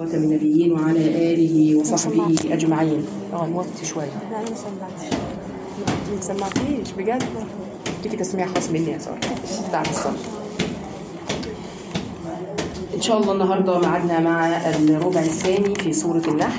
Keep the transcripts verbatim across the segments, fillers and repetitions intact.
خاتم النبيين وعلى آله وصحبه أجمعين. اه نوطي شوية. لا أنا سمعت. ما سمعتيش بجد؟ تيجي تسميع خاص مني يا سارة بعد الصلاة. إن شاء الله النهاردة معادنا مع الربع الثاني في سورة النحل.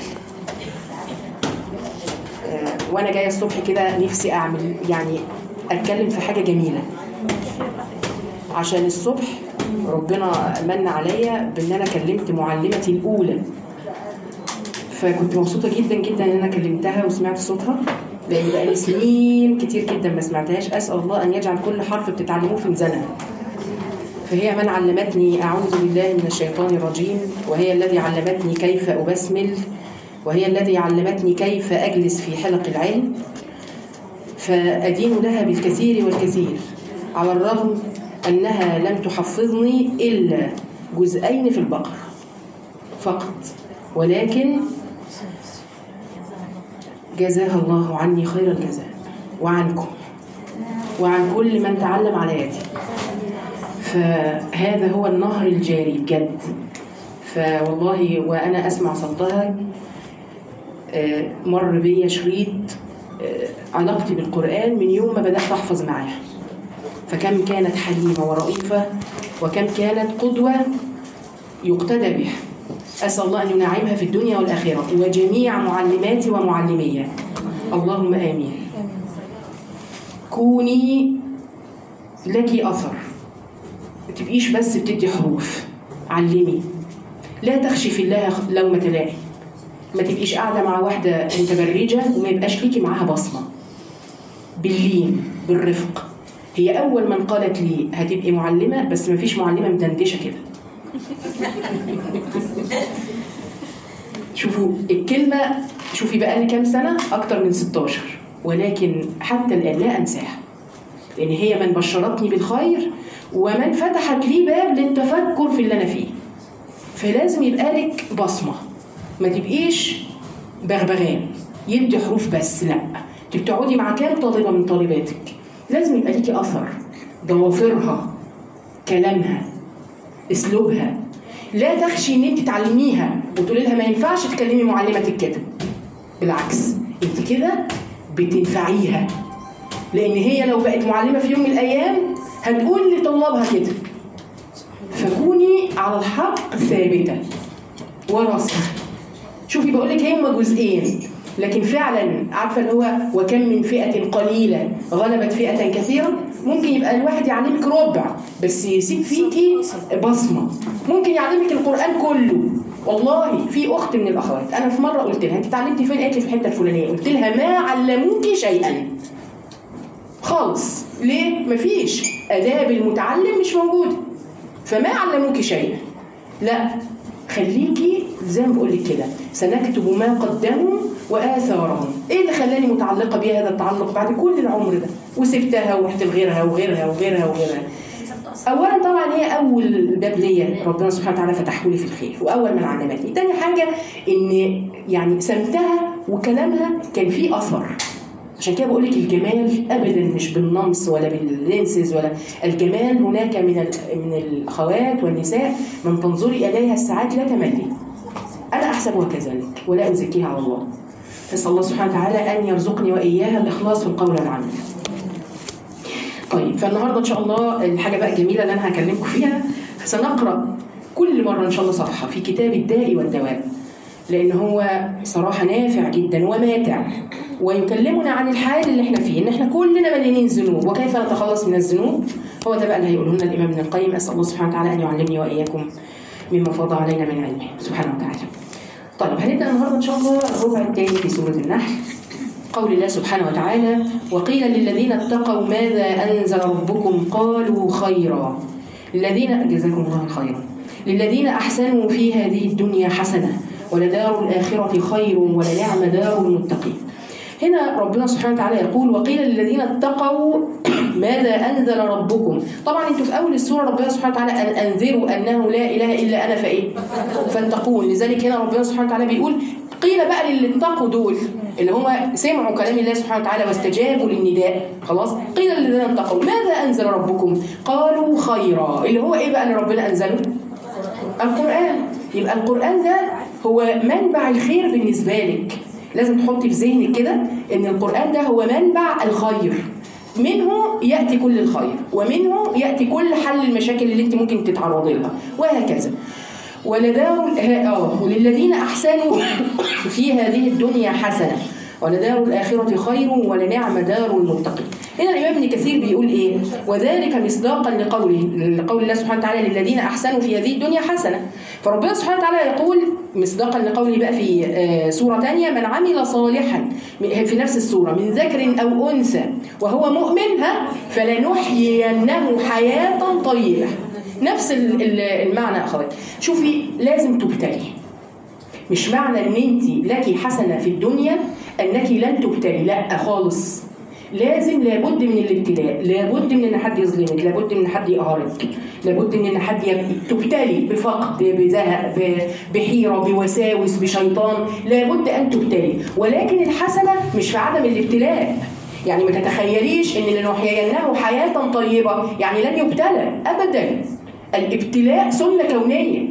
آه وأنا جاية الصبح كده نفسي أعمل يعني أتكلم في حاجة جميلة، عشان الصبح ربنا من عليا بأن أنا كلمت معلمتي الأولى، فكنت مبسوطة جدا جدا أن أنا كلمتها وسمعت صوتها، لأن بقالي سنين كتير جدا ما سمعتهاش. أسأل الله أن يجعل كل حرف بتتعلموه في ميزانها. فهي من علمتني أعوذ بالله من الشيطان الرجيم، وهي الذي علمتني كيف أبسمل، وهي الذي علمتني كيف أجلس في حلق العلم، فأدين لها بالكثير والكثير، على الرغم أنها لم تحفظني إلا جزئين في البقرة فقط، ولكن جزاها الله عني خير الجزاء، وعنكم وعن كل من تعلم على يدي. فهذا هو النهر الجاري بجد. فوالله وأنا أسمع صوتها مر بي شريط علاقتي بالقرآن من يوم ما بدأت أحفظ معاها، فكم كانت حليمة ورئيفة، وكم كانت قدوة يقتدى بها. أسأل الله أن ينعمها في الدنيا والآخرة، وجميع معلماتي ومعلمية، اللهم آمين. كوني لك أثر، ما تبقيش بس بتدي حروف، علمي. لا تخشي في الله لومة لائم، ما تبقيش قاعدة مع واحدة متبرجة وما يبقاش ليكي معاها بصمة. باللين بالرفق. هي أول من قالت لي هتبقي معلمة، بس ما فيش معلمة مدندشة كده. شوفوا الكلمة، شوفي بقى لي كام سنة، أكتر من ستاشر، ولكن حتى الآن لا أنساها، لأن هي من بشرتني بالخير ومن فتحت لي باب للتفكر في اللي أنا فيه. فلازم يبقى لك بصمة، ما تبقيش بغبغان يدي حروف بس، لا. تقعدي مع كام طالبة من طالباتك، لازم يبقى ليكي أثر، ضوافرها، كلامها، اسلوبها. لا تخشي ان انت تعلميها وتقولي لها ما ينفعش تكلمي معلمتك كده، بالعكس انت كده بتنفعيها، لان هي لو بقت معلمه في يوم من الايام هتقول لطلابها كده. فكوني على الحق ثابته وراسخه. شوفي بقول لك هما جزئين، لكن فعلا عارفه اللي هو وكم من فئه قليله غلبت فئه كثيره. ممكن يبقى الواحد يعلمك ربع بس يسيب فيكي بصمه، ممكن يعلمك القران كله. والله في اخت من الاخوات انا في مره قلت لها انت اتعلمتي فين؟ قالت لي في الحته الفلانيه. قلت لها ما علموكي شيئا خالص. ليه؟ مفيش اداب المتعلم مش موجوده، فما علموكي شيئا. لا، خليكي زي ما بقول لك كده، سنكتب ما قدموا وآثارهم. ايه اللي خلاني متعلقه بيها هذا التعلق بعد كل العمر ده وسبتها ورحت لغيرها وغيرها وغيرها وغيرها؟ اولا طبعا هي اول باب ليا ربنا سبحانه وتعالى فتحه لي في الخير، واول من علمتني. تاني حاجه ان يعني سمتها وكلامها كان فيه اثر. عشان كده بقول لك الجمال ابدا مش بالنمص ولا باللينسز، ولا الجمال هناك من من الاخوات والنساء من تنظري اليها الساعات لا تملي. انا احسبها كذلك ولا ازكيها على الله. نسال الله سبحانه وتعالى ان يرزقني واياها الاخلاص في القول والعمل. طيب، فالنهارده ان شاء الله الحاجه بقى الجميله اللي انا هكلمكم فيها، سنقرا كل مره ان شاء الله صفحه في كتاب الداء والدواء، لان هو صراحه نافع جدا وماتع، ويكلمنا عن الحال اللي احنا فيه، ان احنا كلنا مليانين ذنوب وكيف نتخلص من الذنوب. هو ده بقى اللي هيقوله لنا الامام ابن القيم. اسال الله سبحانه وتعالى ان يعلمني واياكم مما فاض علينا من علمه سبحانه وتعالى. طيب، هنبدا النهارده ان شاء الله الربع الثاني في سوره النحل. قول الله سبحانه وتعالى: وقيل للذين اتقوا ماذا انزل ربكم قالوا خيرا للذين جزاكم الله خيرا للذين احسنوا في هذه الدنيا حسنه ولدار الاخره خير ولنعم دار المتقين. هنا ربنا سبحانه وتعالى يقول: وقيل للذين اتقوا ماذا أنزل ربكم. طبعا انتوا في أول السورة ربنا سبحانه وتعالى أن أنذروا أنه لا إله إلا أنا فإيه فاتقون. لذلك هنا ربنا سبحانه وتعالى بيقول قيل بقى للي اتقوا دول اللي هم سمعوا كلام الله سبحانه وتعالى واستجابوا للنداء، خلاص. قيل للذين اتقوا ماذا أنزل ربكم قالوا خيرا. اللي هو إيه بقى اللي ربنا أنزله؟ القرآن. يبقى القرآن ده هو منبع الخير بالنسبة لك. لازم تحطي في ذهنك كده ان القرآن ده هو منبع الخير، منه يأتي كل الخير ومنه يأتي كل حل المشاكل اللي انت ممكن تتعرضي لها وهكذا. ولدار اه وللذين احسنوا في هذه الدنيا حسنه ولدار الاخره خير ولنعم دار المتقين. هنا الامام ابن كثير بيقول ايه؟ وذلك مصداقا لقوله لقول الله سبحانه وتعالى للذين احسنوا في هذه الدنيا حسنه. فربنا سبحانه وتعالى يقول مصداقا لقوله بقى في سوره ثانيه من عمل صالحا في نفس السوره من ذكر او انثى وهو مؤمن ها فلنحيينه حياه طيبه. نفس المعنى اخوات. شوفي لازم تبتلي، مش معنى ان انت لك حسنه في الدنيا انك لن تبتلي، لا خالص. لازم لابد من الابتلاء، لابد من ان حد يظلمك، لابد من ان حد يقهرك، لابد من ان حد تبتلي بفقد بزهق بحيره بوساوس بشيطان، لابد ان تبتلي. ولكن الحسنه مش في عدم الابتلاء، يعني ما تتخيليش ان لنحيينه حياه طيبه يعني لن يبتلى ابدا. الابتلاء سنه كونيه،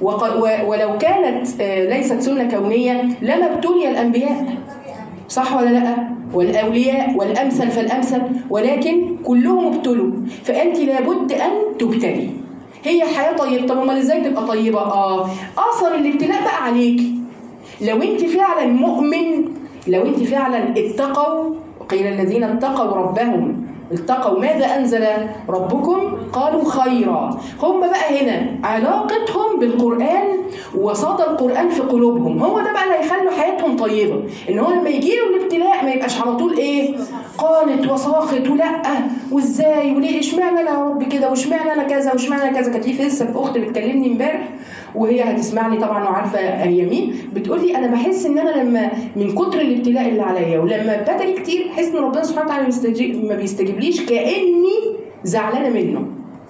ولو كانت ليست سنه كونيه لما ابتلي الانبياء، صح ولا لا؟ والاولياء والامثل فالامثل، ولكن كلهم ابتلوا. فانت لابد ان تبتلي. هي حياه طيبه، طب امال ازاي تبقى طيبه؟ اه اثر الابتلاء بقى عليك. لو انت فعلا مؤمن، لو انت فعلا اتقوا، قيل الذين اتقوا ربهم اتقوا ماذا أنزل ربكم قالوا خيرا. هم بقى هنا علاقتهم بالقرآن وصدى القرآن في قلوبهم، هو ده بقى اللي هيخلوا حياتهم طيبة. ان هو لما يجي له الابتلاء ما يبقاش على طول ايه قانت وصاخت ولا وازاي وليه اشمعنى انا يا رب كده واشمعنى انا كذا واشمعنى انا كذا. كانت في لسه اخت بتكلمني امبارح وهي هتسمعني طبعا وعارفه هي مين، بتقول لي انا بحس ان انا لما من كتر الابتلاء اللي عليا ولما بتدعي كتير بحس ان ربنا سبحانه وتعالى بيستجيب ما بيستجيبليش كاني زعلانه منه.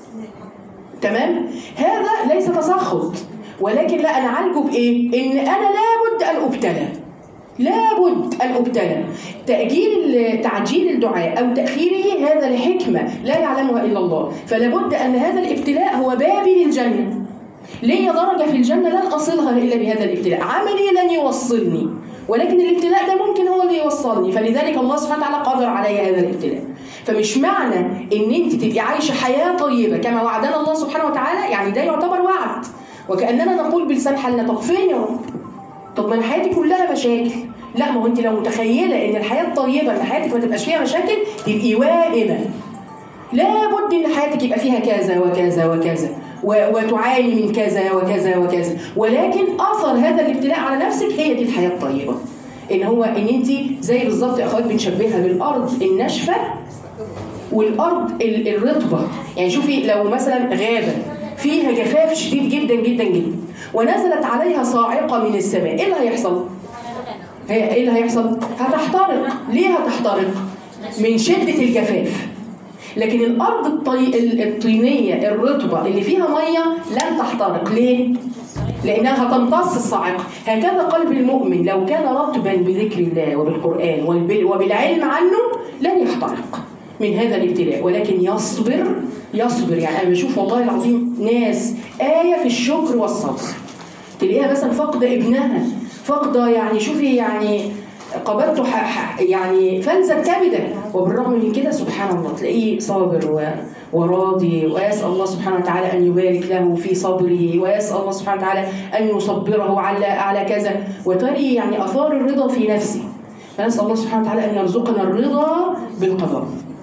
تمام؟ هذا ليس تسخط، ولكن لا انا اعالجه بايه؟ ان انا لابد ان ابتلى، لابد ان ابتلى. تاجيل تعجيل الدعاء او تاخيره هذا لحكمه لا يعلمها الا الله، فلابد ان هذا الابتلاء هو بابي للجنه. ليه درجة في الجنة لن أصلها إلا بهذا الابتلاء، عملي لن يوصلني، ولكن الابتلاء ده ممكن هو اللي يوصلني، فلذلك الله سبحانه وتعالى قدر علي هذا الابتلاء. فمش معنى إن أنت تبقي عايشة حياة طيبة كما وعدنا الله سبحانه وتعالى، يعني ده يعتبر وعد، وكأننا نقول بلسان حالنا طب فين يا رب؟ طب ما حياتي كلها مشاكل. لا، ما هو أنت لو متخيلة إن الحياة الطيبة إن حياتك ما تبقاش فيها مشاكل تبقي واهمة. لابد إن حياتك يبقى فيها كذا وكذا وكذا وتعاني من كذا وكذا وكذا، ولكن أثر هذا الابتلاء على نفسك هي دي الحياة الطيبة. إن هو إن أنت زي بالظبط يا أخوات بنشبهها بالأرض الناشفة والأرض الرطبة. يعني شوفي لو مثلا غابة فيها جفاف شديد جدا جدا جدا ونزلت عليها صاعقة من السماء، إيه اللي هيحصل؟ هي إيه اللي هيحصل؟ هتحترق. ليه هتحترق؟ من شدة الجفاف. لكن الأرض الطي... الطينية الرطبة اللي فيها مية لن تحترق. ليه؟ لأنها هتمتص الصاعقة. هكذا قلب المؤمن لو كان رطبا بذكر الله وبالقرآن وبالعلم عنه لن يحترق من هذا الابتلاء، ولكن يصبر. يصبر يعني أنا بشوف والله العظيم ناس آية في الشكر والصبر، تلاقيها مثلا فقدة ابنها، فقدة يعني شوفي يعني قبضته يعني فلذة كبدة، وبالرغم من كده سبحان الله تلاقيه صابر وراضي، ويسأل الله سبحانه وتعالى أن يبارك له في صبره، ويسأل الله سبحانه وتعالى أن يصبره على على كذا، وتري يعني أثار الرضا في نفسه. فنسأل الله سبحانه وتعالى أن يرزقنا الرضا بالقضاء.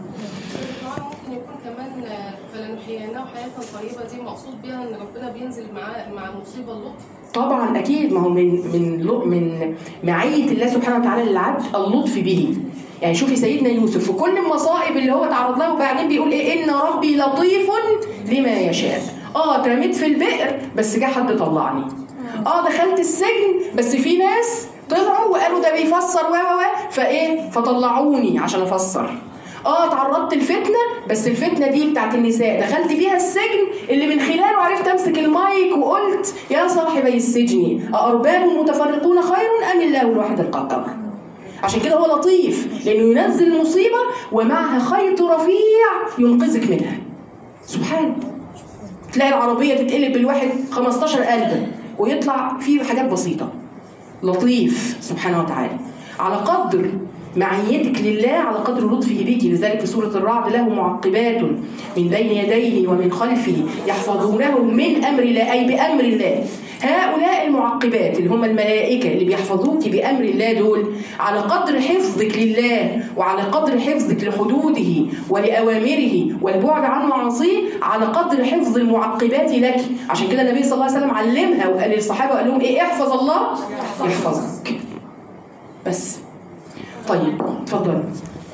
ممكن يكون كمان فلنحييناه حياة طيبة دي مقصود بها أن ربنا بينزل معاه مع المصيبة اللطف. طبعا اكيد، ما هو من من من معيه الله سبحانه وتعالى للعبد اللطف به. يعني شوفي سيدنا يوسف في كل المصائب اللي هو تعرض لها وبعدين بيقول ايه؟ ان ربي لطيف لما يشاء. اه اترميت في البئر بس جه حد طلعني. اه دخلت السجن بس في ناس طلعوا وقالوا ده بيفسر و و فايه فطلعوني عشان افسر. اه تعرضت الفتنه بس الفتنه دي بتاعت النساء دخلت بيها السجن اللي من خلاله عرفت امسك المايك وقلت يا صاحبي السجن أأرباب متفرقون خير أم الله الواحد القهار. عشان كده هو لطيف لانه ينزل المصيبه ومعها خيط رفيع ينقذك منها. سبحان. تلاقي العربيه تتقلب بالواحد خمستاشر قلبه ويطلع فيه حاجات بسيطة. لطيف سبحانه وتعالى، على قدر معيتك لله على قدر لطفه بك. لذلك في سورة الرعد: له معقبات من بين يديه ومن خلفه يحفظونه من أمر الله، أي بأمر الله. هؤلاء المعقبات اللي هم الملائكة اللي بيحفظوك بأمر الله، دول على قدر حفظك لله وعلى قدر حفظك لحدوده ولأوامره والبعد عن معاصيه، على قدر حفظ المعقبات لك. عشان كده النبي صلى الله عليه وسلم علمها وقال للصحابة، وقال لهم إيه؟ احفظ الله يحفظك. بس طيب اتفضل.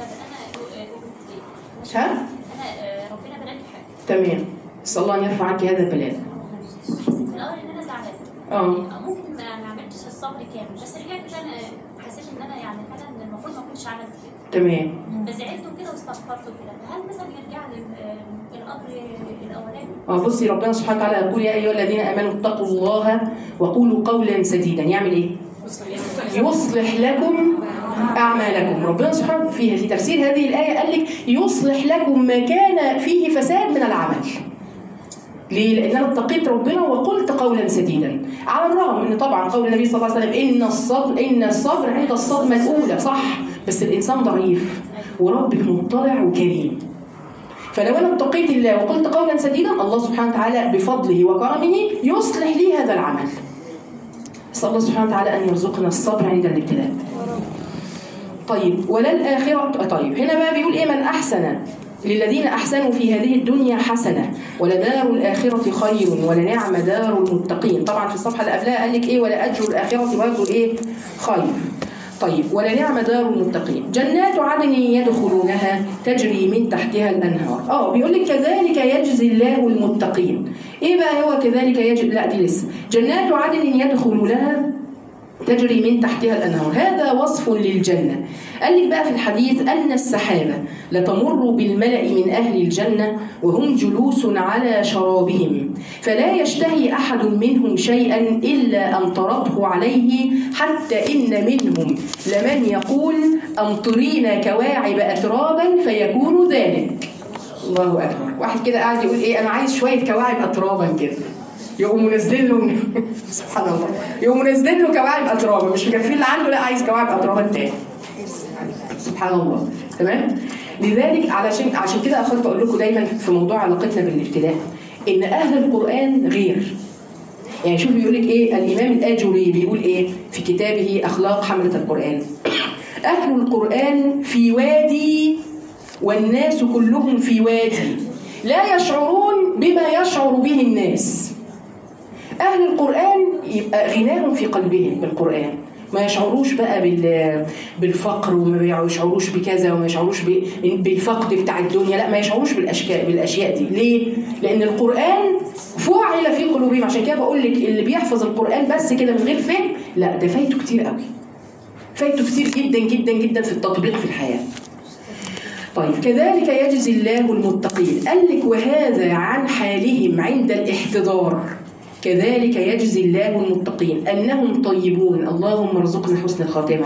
ها؟ انا ربنا بلاني حاجه. تمام. اسال الله ان يرفع عنك هذا البلاء. حسيت في الاول ان انا زعلانه. اه ممكن ما عملتش الصبر كامل، بس رجعت كده انا حسيت ان انا يعني فعلا المفروض ما كنتش عملت كده. تمام. فزعلت كده واستغفرت كده، هل مثلا يرجع للامر الاولاني؟ اه بصي، ربنا سبحانه وتعالى يقول: يا ايها الذين امنوا اتقوا الله وقولوا قولا سديدا. يعمل ايه؟ يصلح لكم أعمالكم. ربنا سبحانه فيها في تفسير هذه الآية قال لك يصلح لكم ما كان فيه فساد من العمل. ليه؟ لأن أنا اتقيت ربنا وقلت قولا سديدا، على الرغم أن طبعا قول النبي صلى الله عليه وسلم: إن الصبر إن الصبر عند الصدمة الأولى. صح، بس الإنسان ضعيف وربك مطلع وكريم. فلو أنا اتقيت الله وقلت قولا سديدا، الله سبحانه وتعالى بفضله وكرمه يصلح لي هذا العمل. أسأل الله سبحانه وتعالى أن يرزقنا الصبر عند الابتلاء. طيب وللآخرة. طيب هنا بقى بيقول إيه؟ من أحسن للذين أحسنوا في هذه الدنيا حسنة ولدار الآخرة خير ولنعم دار المتقين. طبعا في الصفحة اللي قبلها قال لك إيه؟ ولأجر الآخرة برضه إيه؟ خير. طيب ولنعم دار المتقين، جنات عدن يدخلونها تجري من تحتها الأنهار. اه بيقول لك كذلك يجزي الله المتقين. ايه بقى هو كذلك يجزي؟ لا دي لسه. جنات عدن يدخلونها تجري من تحتها الأنهار، هذا وصف للجنة. قال لك بقى في الحديث أن السحابة لتمر بالملأ من أهل الجنة وهم جلوس على شرابهم، فلا يشتهي أحد منهم شيئا إلا أمطرته عليه، حتى إن منهم لمن يقول: أمطرينا كواعب أترابا فيكون ذلك. الله أكبر. واحد كده قاعد يقول إيه؟ أنا عايز شوية كواعب أترابا كده، يقوموا منزلين له سبحان الله، يقوموا منزلين له كواعب أترابا، مش مكفين اللي عنده، لا عايز كواعب أترابا تاني. سبحان الله. تمام. لذلك علشان عشان كده اخرت اقول لكم دايما في موضوع علاقتنا بالابتلاء ان اهل القران غير. يعني شوف بيقول لك ايه الامام الاجري، بيقول ايه في كتابه اخلاق حمله القران: اهل القران في وادي والناس كلهم في وادي، لا يشعرون بما يشعر به الناس. اهل القران يبقى غناهم في قلبهم بالقران، ما يشعروش بقى بالفقر وما يشعروش بكذا وما يشعروش بالفقد بتاع الدنيا، لا ما يشعروش بالاشياء بالاشياء دي. ليه؟ لان القران فعل في قلوبهم. عشان كده بقول لك اللي بيحفظ القران بس كده من غير فهم، لا ده فايته كتير قوي، فايته كتير جدا جدا جدا في التطبيق في الحياه. طيب كذلك يجزي الله المتقين. قال لك وهذا عن حالهم عند الاحتضار. كذلك يجزي الله المتقين أنهم طيبون. اللهم ارزقنا حسن الخاتمة.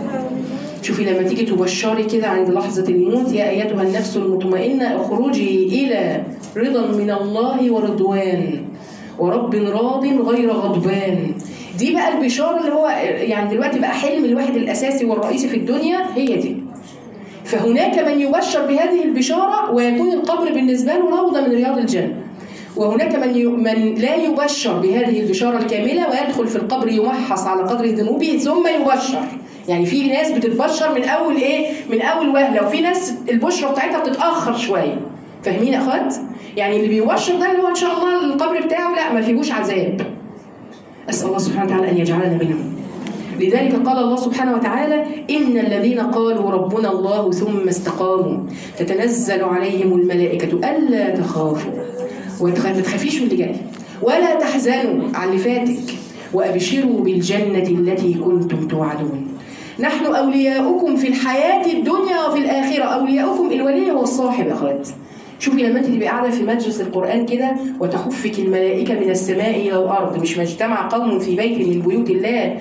شوفي لما تيجي تبشري كده عند لحظة الموت: يا أيتها النفس المطمئنة اخرجي إلى رضا من الله ورضوان ورب راض غير غضبان. دي بقى البشارة اللي هو يعني دلوقتي بقى حلم الواحد الأساسي والرئيسي في الدنيا، هي دي. فهناك من يبشر بهذه البشارة ويكون القبر بالنسبة له روضة من رياض الجنة، وهناك من من لا يبشر بهذه البشارة الكاملة ويدخل في القبر يمحص على قدر ذنوبه ثم يبشر. يعني في ناس بتتبشر من أول إيه؟ من أول وهلة، وفي ناس البشرة بتاعتها بتتأخر شوية. فاهمين يا أخوات؟ يعني اللي بيبشر ده اللي هو إن شاء الله القبر بتاعه لا ما فيهوش عذاب. أسأل الله سبحانه وتعالى أن يجعلنا منهم. لذلك قال الله سبحانه وتعالى: إن الذين قالوا ربنا الله ثم استقاموا تتنزل عليهم الملائكة ألا تخافوا وما تخافيش من اللي جاي ولا تحزنوا على اللي فاتك وأبشروا بالجنة التي كنتم توعدون. نحن أولياؤكم في الحياة الدنيا وفي الآخرة. أولياؤكم الولي هو الصاحب يا أخوات. شوفي لما انت تبقي قاعده في مجلس القرآن كده وتحفك الملائكة من السماء إلى الأرض، مش ما اجتمع قوم في بيت من بيوت الله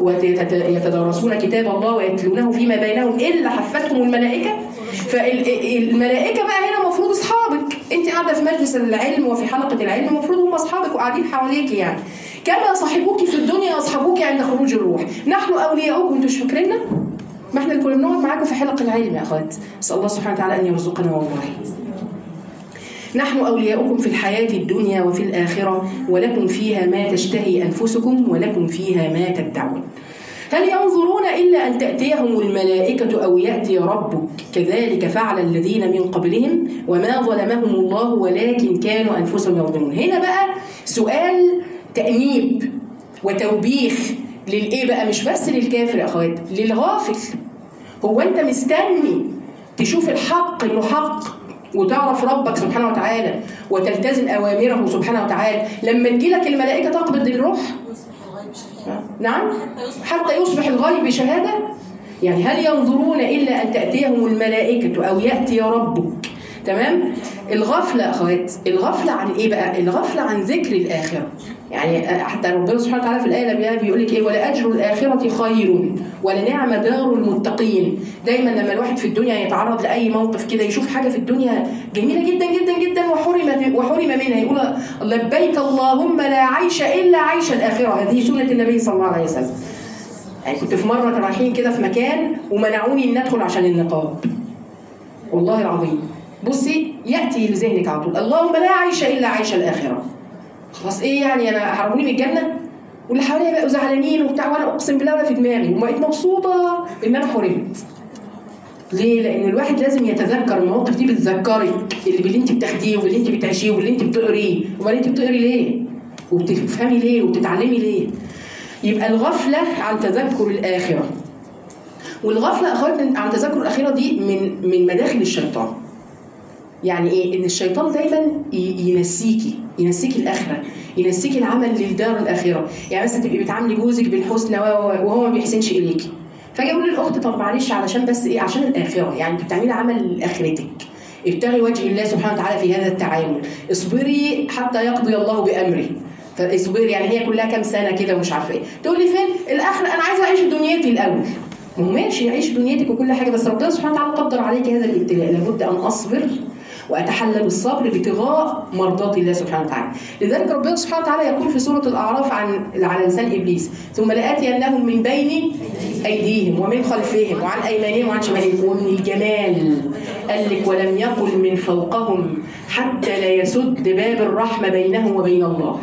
ويتدارسون كتاب الله ويتلونه فيما بينهم إلا حفتهم الملائكة. فالملائكة بقى هنا مفروض أصحابك، انت قاعده في مجلس العلم وفي حلقه العلم، المفروض هم اصحابك وقاعدين حواليك يعني. كما صاحبوك في الدنيا يصحبوك عند خروج الروح. نحن اولياؤكم، انتوا مش فاكريننا؟ ما احنا اللي كنا بنقعد معاكم في حلق العلم يا اخوات. اسال الله سبحانه وتعالى ان يرزقنا والله. نحن أولياؤكم في الحياة الدنيا وفي الآخرة ولكم فيها ما تشتهي أنفسكم ولكم فيها ما تدعون. هل ينظرون إلا أن تأتيهم الملائكة أو يأتي ربك كذلك فعل الذين من قبلهم وما ظلمهم الله ولكن كانوا أنفسهم يظلمون. هنا بقى سؤال تأنيب وتوبيخ للإيه بقى؟ مش بس للكافر يا أخوات، للغافل. هو أنت مستني تشوف الحق إنه حق وتعرف ربك سبحانه وتعالى وتلتزم أوامره سبحانه وتعالى لما تجيلك الملائكة تقبض الروح؟ نعم، حتى يصبح الغيب شهادة. يعني هل ينظرون إلا أن تأتيهم الملائكة أو يأتي ربك؟ تمام. الغفلة أخوات، الغفلة عن إيه بقى؟ الغفلة عن ذكر الآخرة. يعني حتى ربنا سبحانه وتعالى في الآية اللي بيقول لك إيه؟ ولأجر الآخرة خير ولنعم دار المتقين. دايما لما الواحد في الدنيا يتعرض لأي موقف كده يشوف حاجة في الدنيا جميلة جدا جدا جدا وحرم وحرم منها يقول لبيك اللهم لا عيش إلا عيش الآخرة. هذه سنة النبي صلى الله عليه وسلم. يعني كنت في مرة رايحين كده في مكان ومنعوني إن أدخل عشان النقاب. والله العظيم بصي يأتي لذهنك على طول اللهم لا عيش إلا عيش الآخرة. خلاص إيه يعني أنا حرموني من الجنة؟ واللي حواليا بقوا زعلانين وبتاع وأنا أقسم بالله ولا في دماغي وبقيت مبسوطة إن أنا حرمت. ليه؟ لأن الواحد لازم يتذكر المواقف دي بتذكرك اللي باللي أنت بتاخديه واللي أنت بتعيشيه واللي أنت بتقريه وباللي أنت بتقري ليه؟ وبتفهمي ليه؟ وبتتعلمي ليه؟ يبقى الغفلة عن تذكر الآخرة. والغفلة أخواتنا عن تذكر الآخرة دي من من مداخل الشيطان. يعني ايه؟ ان الشيطان دايما ينسيكي ينسيكي الاخره، ينسيكي العمل للدار الاخره. يعني مثلا تبقي بتعاملي جوزك بالحسنى وهو ما بيحسنش اليكي، فاجي اقول للاخت طب معلش علشان بس ايه؟ عشان الاخره. يعني انت بتعملي عمل لاخرتك، ابتغي وجه الله سبحانه وتعالى في هذا التعامل، اصبري حتى يقضي الله بامره. فاصبري يعني هي كلها كام سنه كده ومش عارفه ايه، تقول لي فين الاخره؟ انا عايزه اعيش دنيتي الاول. ما هو ماشي عيش دنيتك وكل حاجه، بس ربنا سبحانه وتعالى قدر عليك هذا الابتلاء، لابد ان اصبر وأتحلل الصبر ابتغاء مرضات الله سبحانه وتعالى. لذلك ربنا سبحانه وتعالى يقول في سورة الأعراف عن على لسان إبليس ثم لآتينهم من بين أيديهم ومن خلفهم وعن أيمانهم وعن شمالهم. ومن الجمال قال لك ولم يقل من فوقهم حتى لا يسد باب الرحمة بينهم وبين الله.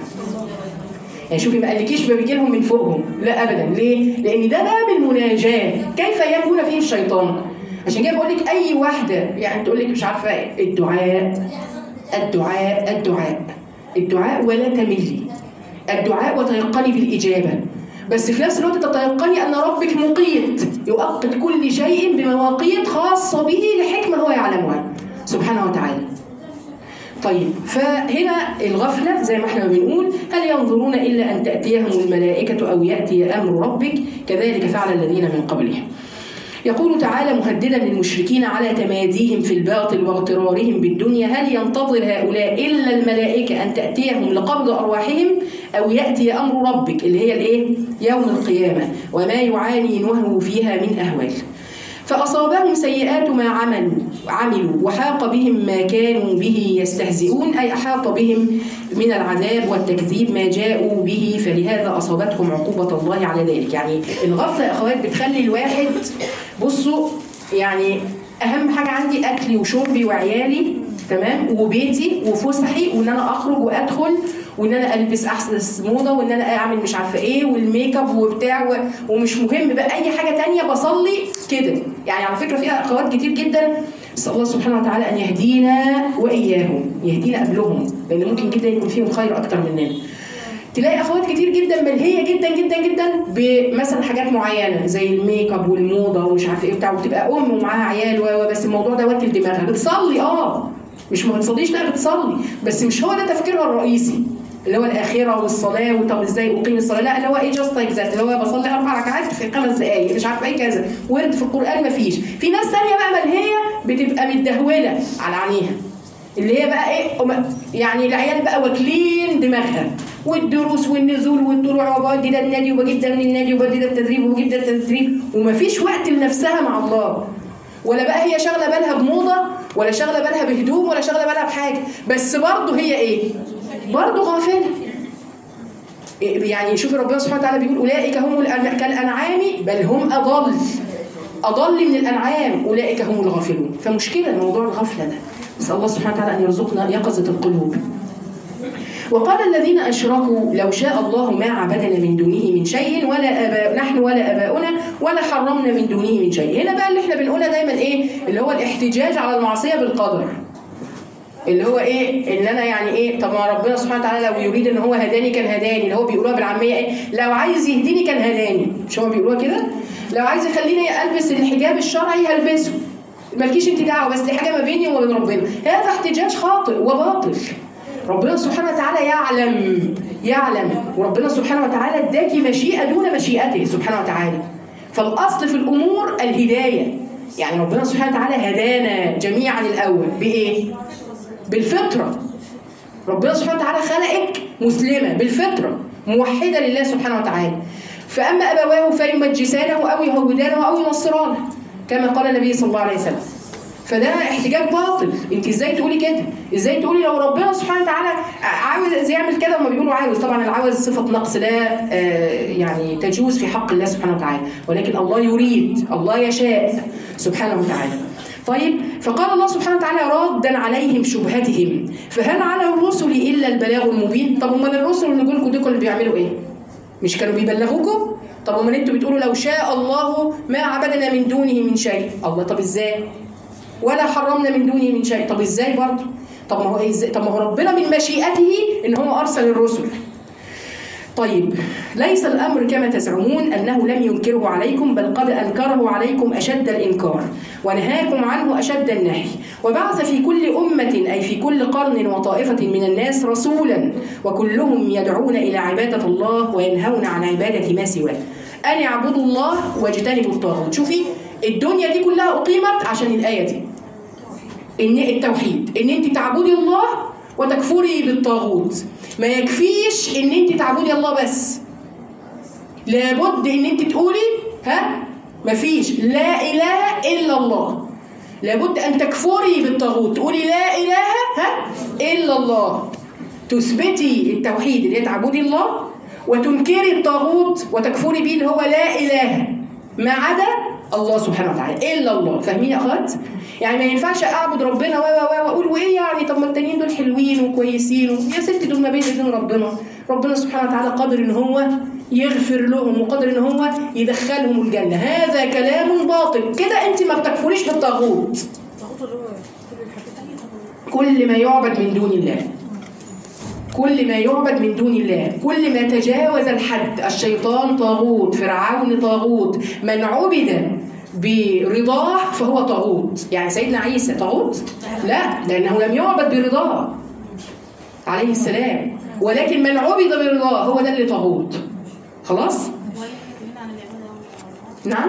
يعني شوفي ما قالكيش ما بيجي لهم من فوقهم، لا أبدا. ليه؟ لأن ده باب المناجاة كيف يكون فيه الشيطان. عشان كده بقول لك اي واحده يعني تقول لك مش عارفه الدعاء الدعاء الدعاء الدعاء ولا تملي الدعاء وتيقني بالاجابه، بس في نفس الوقت تتيقني ان ربك مقيت يؤقت كل شيء بمواقيت خاصه به لحكمه هو يعلمها سبحانه وتعالى. طيب فهنا الغفله زي ما احنا بنقول هل ينظرون الا ان تاتيهم الملائكه او ياتي امر ربك كذلك فعل الذين من قبلهم. يقول تعالى مهددا للمشركين على تماديهم في الباطل واغترارهم بالدنيا هل ينتظر هؤلاء إلا الملائكة أن تأتيهم لقبض أرواحهم أو يأتي أمر ربك اللي هي الإيه؟ يوم القيامة وما يعانونه فيها من أهوال. فأصابهم سيئات ما عملوا عملوا وحاق بهم ما كانوا به يستهزئون، أي أحاط بهم من العذاب والتكذيب ما جاءوا به فلهذا أصابتهم عقوبة الله على ذلك. يعني الغفلة يا أخوات بتخلي الواحد بصوا يعني أهم حاجة عندي أكلي وشربي وعيالي تمام وبيتي وفسحي وإن أنا أخرج وأدخل وإن أنا ألبس أحسن موضة وإن أنا أعمل مش عارفة إيه والميك اب وبتاع ومش مهم بقى أي حاجة تانية بصلي كده. يعني على فكرة فيها أخوات كتير جدا نسأل الله سبحانه وتعالى أن يهدينا وإياهم، يهدينا قبلهم لأن ممكن جدا يكون فيهم خير أكتر مننا. تلاقي أخوات كتير جدا ملهية جدا جدا جدا بمثلا حاجات معينة زي الميك اب والموضة ومش عارفة إيه بتاع وبتبقى أم ومعاها عيال بس الموضوع ده واكل دماغها. بتصلي أه مش ما بتصليش لا بتصلي بس مش هو ده تفكيرها الرئيسي اللي هو الآخرة والصلاة وطب ازاي أقيم الصلاة، لا اللي هو ايه جاست لايك ذات اللي هو بصلي أربع ركعات في خمس دقايق مش عارفة ايه كذا ورد في القرآن مفيش. في ناس ثانية بقى ملهية بتبقى متدهولة على عينيها اللي هي بقى ايه يعني العيال بقى واكلين دماغها والدروس والنزول والطلوع وبودي ده النادي وبجيب ده من النادي وبودي ده التدريب وبجيب ده التدريب ومفيش وقت لنفسها مع الله. ولا بقى هي شاغله بالها بموضه ولا شاغله بالها بهدوم ولا شاغله بالها بحاجه، بس برضه هي ايه؟ برضه غافله. يعني شوفي ربنا سبحانه وتعالى بيقول اولئك هم كالانعام بل هم اضل، اضل من الانعام، اولئك هم الغافلون. فمشكله موضوع الغفله ده، نسال الله سبحانه وتعالى ان يرزقنا يقظه القلوب. وقال الذين أشركوا لو شاء الله ما عبدنا من دونه من شيء ولا آباء نحن ولا آباؤنا ولا حرمنا من دونه من شيء. هنا بقى اللي احنا بنقولها دايما ايه؟ اللي هو الاحتجاج على المعصية بالقدر. اللي هو ايه؟ ان انا يعني ايه؟ طب ما ربنا سبحانه وتعالى لو يريد ان هو هداني كان هداني، اللي هو بيقولوها بالعامية ايه؟ لو عايز يهديني كان هداني، مش هو بيقولوها كده؟ لو عايز يخليني البس الحجاب الشرعي هلبسه. مالكيش انت دعوه، بس دي حاجه ما بيني وما بين ربنا. هذا احتجاج خاطئ وباطل. ربنا سبحانه وتعالى يعلم يعلم وربنا سبحانه وتعالى اداكي مشيئة دون مشيئته سبحانه وتعالى. فالأصل في الأمور الهداية. يعني ربنا سبحانه وتعالى هدانا جميعا الأول بإيه؟ بالفطرة. ربنا سبحانه وتعالى خلقك مسلمة بالفطرة موحدة لله سبحانه وتعالى. فأما أبواه فيمجسانه أو يهودانه أو ينصرانه كما قال النبي صلى الله عليه وسلم. فده احتجاج باطل. انت ازاي تقولي كده؟ ازاي تقولي لو ربنا سبحانه وتعالى عاوز يعمل كده؟ وما بيقولوا عاوز، طبعا العاوز صفه نقص لا يعني تجوز في حق الله سبحانه وتعالى، ولكن الله يريد، الله يشاء سبحانه وتعالى. طيب، فقال الله سبحانه وتعالى رادا عليهم شبهتهم فهل على الرسل الا البلاغ المبين. طب امال الرسل اللي جولكم دول كانوا بيعملوا ايه؟ مش كانوا بيبلغوكم؟ طب امال انتوا بتقولوا لو شاء الله ما عبدنا من دونه من شيء. الله، طب ازاي؟ ولا حرمنا من دونه من شيء. طب ازاي برضه؟ طب ما هو ازاي؟ طب ما هو ربنا من مشيئته ان هو ارسل الرسل. طيب، ليس الامر كما تزعمون انه لم ينكره عليكم، بل قد انكره عليكم اشد الانكار ونهاكم عنه اشد النهي، وبعث في كل امه اي في كل قرن وطائفه من الناس رسولا وكلهم يدعون الى عباده الله وينهون عن عباده ما سواه ان اعبدوا الله واجتنبوا الطاغوت. شوفي الدنيا دي كلها اقيمت عشان الايه دي، ان التوحيد، ان انت تعبدي الله وتكفري بالطاغوت. ما يكفيش ان انت تعبدي الله بس، لابد ان انت تقولي ها مفيش لا اله الا الله. لابد ان تكفري بالطاغوت، تقولي لا اله ها الا الله، تثبتي التوحيد اللي هي تعبدي الله وتنكري الطاغوت وتكفري بيه اللي هو لا اله ما عدا الله سبحانه وتعالى الا الله. فاهمين يا اخوات؟ يعني ما ينفعش اعبد ربنا و و واقول وايه يعني، طب ما التانيين دول حلوين وكويسين يا ستي، دول ما بين ايدين ربنا. ربنا سبحانه وتعالى قادر ان هو يغفر لهم وقادر ان هو يدخلهم الجنه. هذا كلام باطل. كده انت ما بتكفريش بالطاغوت. كل ما يعبد من دون الله، كل ما يعبد من دون الله، كل ما تجاوز الحد، الشيطان طاغوت، فرعون طاغوت، من عبد برضاه فهو طاغوت. يعني سيدنا عيسى طاغوت؟ لا، لأنه لم يعبد برضاه عليه السلام، ولكن من عبد برضاه هو ده اللي طاغوت. خلاص؟ نعم؟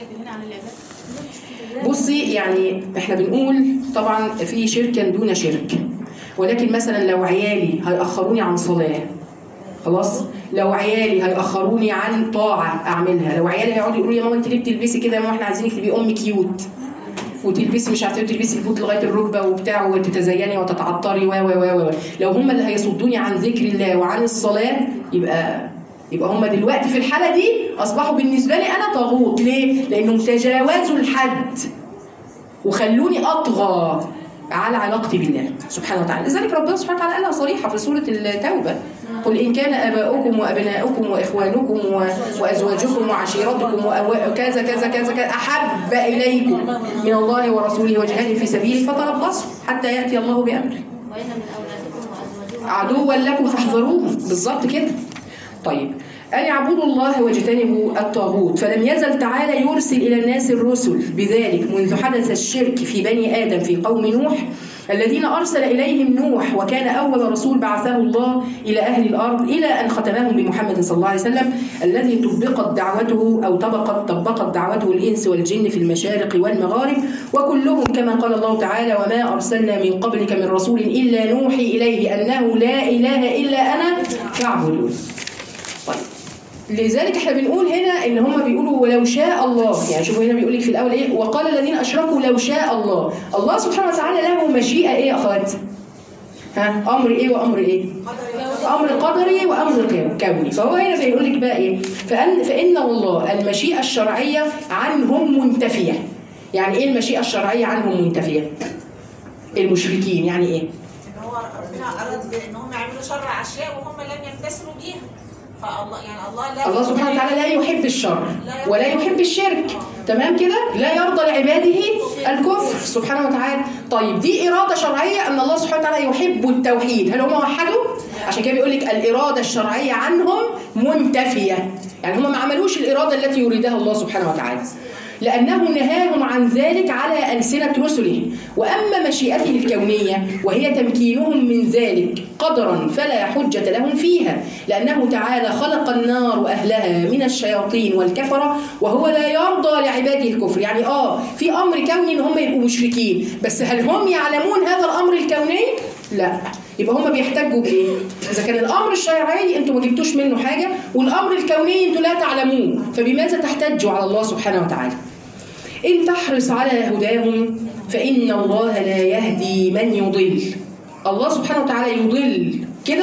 بصي، يعني احنا بنقول طبعا في شركا دون شرك، ولكن مثلا لو عيالي هيأخروني عن صلاة، خلاص، لو عيالي هيأخروني عن طاعة أعملها، لو عيالي هيقعدوا يقولوا يا ماما أنت ليه بتلبسي كده يا ماما، إحنا عايزينك تبقي أم كيوت وتلبسي مش عارفة تلبسي البوت لغاية الركبة وبتاع وتتزيني وتتعطري و و و لو هم اللي هيصدوني عن ذكر الله وعن الصلاة، يبقى يبقى هم دلوقتي في الحالة دي أصبحوا بالنسبة لي أنا طاغوت. ليه؟ لأنهم تجاوزوا الحد وخلوني أطغى على علاقتي بالله سبحانه وتعالى. لذلك ربنا سبحانه وتعالى قالها صريحة في سورة التوبة: قل إن كان آباؤكم وأبناؤكم وإخوانكم وأزواجكم وعشيرتكم وكذا كذا كذا كذا أحب إليكم من الله ورسوله وجهاد في سبيله فتربصوا حتى يأتي الله بأمره عدوا لكم فاحذروهم. بالظبط كده. طيب، أن يعبدوا الله واجتنبوا الطاغوت. فلم يزل تعالى يرسل إلى الناس الرسل بذلك منذ حدث الشرك في بني آدم في قوم نوح الذين أرسل إليهم نوح، وكان أول رسول بعثه الله إلى أهل الأرض، إلى أن ختمهم بمحمد صلى الله عليه وسلم الذي طبقت دعوته أو طبقت طبقت دعوته الإنس والجن في المشارق والمغارب، وكلهم كما قال الله تعالى: وما أرسلنا من قبلك من رسول إلا نوحي إليه أنه لا إله إلا أنا فاعبدون. طيب، لذلك احنا بنقول هنا ان هم بيقولوا ولو شاء الله، يعني شوفوا هنا بيقول لك في الاول ايه؟ وقال الذين اشركوا لو شاء الله. الله سبحانه وتعالى له مشيئه ايه يا اخوات؟ ها امر ايه وامر ايه؟ امر قدري وامر كوني. فهو هنا بيقول لك بقى ايه؟ فان فان الله المشيئه الشرعيه عنهم منتفيه. يعني ايه المشيئه الشرعيه عنهم منتفيه؟ المشركين يعني ايه؟ ان هو ربنا اراد انهم يعملوا شر اشياء وهم لم يمتثلوا بيها. فالله يعني الله لا الله سبحانه وتعالى لا يحب الشر ولا يحب الشرك. تمام كده؟ لا يرضى لعباده الكفر سبحانه وتعالى. طيب دي إرادة شرعية أن الله سبحانه وتعالى يحب التوحيد. هل هم وحدوا؟ عشان كده بيقول لك الإرادة الشرعية عنهم منتفية. يعني هم ما عملوش الإرادة التي يريدها الله سبحانه وتعالى، لأنه نهاهم عن ذلك على ألسنة رسله. وأما مشيئته الكونية وهي تمكينهم من ذلك قدرا فلا حجة لهم فيها، لأنه تعالى خلق النار وأهلها من الشياطين والكفرة وهو لا يرضى لعباده الكفر. يعني آه في أمر كوني إن هم يبقوا مشركين، بس هل هم يعلمون هذا الأمر الكوني؟ لا. يبقى هم بيحتاجوا بإيه؟ إذا كان الأمر الشرعي أنتوا ما جبتوش منه حاجة والأمر الكوني أنتوا لا تعلمون، فبماذا تحتجوا على الله سبحانه وتعالى؟ إن تحرص على هداهم فإن الله لا يهدي من يضل. الله سبحانه وتعالى يضل كده؟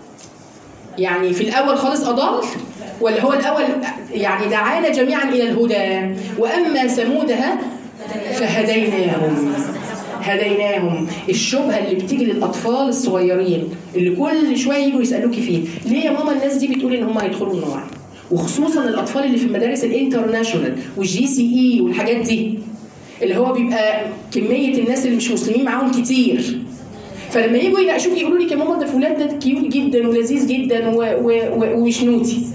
يعني في الأول خالص أضل؟ ولا هو الأول يعني دعانا جميعا إلى الهدى؟ وأما ثمودها فهديناهم هديناهم. الشبهة اللي بتيجي للأطفال الصغيرين اللي كل شوية يجوا يسألوكي فيه، ليه يا ماما الناس دي بتقول إن هم هيدخلوا النار؟ وخصوصا الأطفال اللي في المدارس الانترناشونال والجي سي إي والحاجات دي، اللي هو بيبقى كمية الناس اللي مش مسلمين معاهم كتير. فلما يجوا يناقشوك يقولوا لك يا ماما ده فلان ده كيوت جدا ولذيذ جدا و... و... و... ومش نوتي.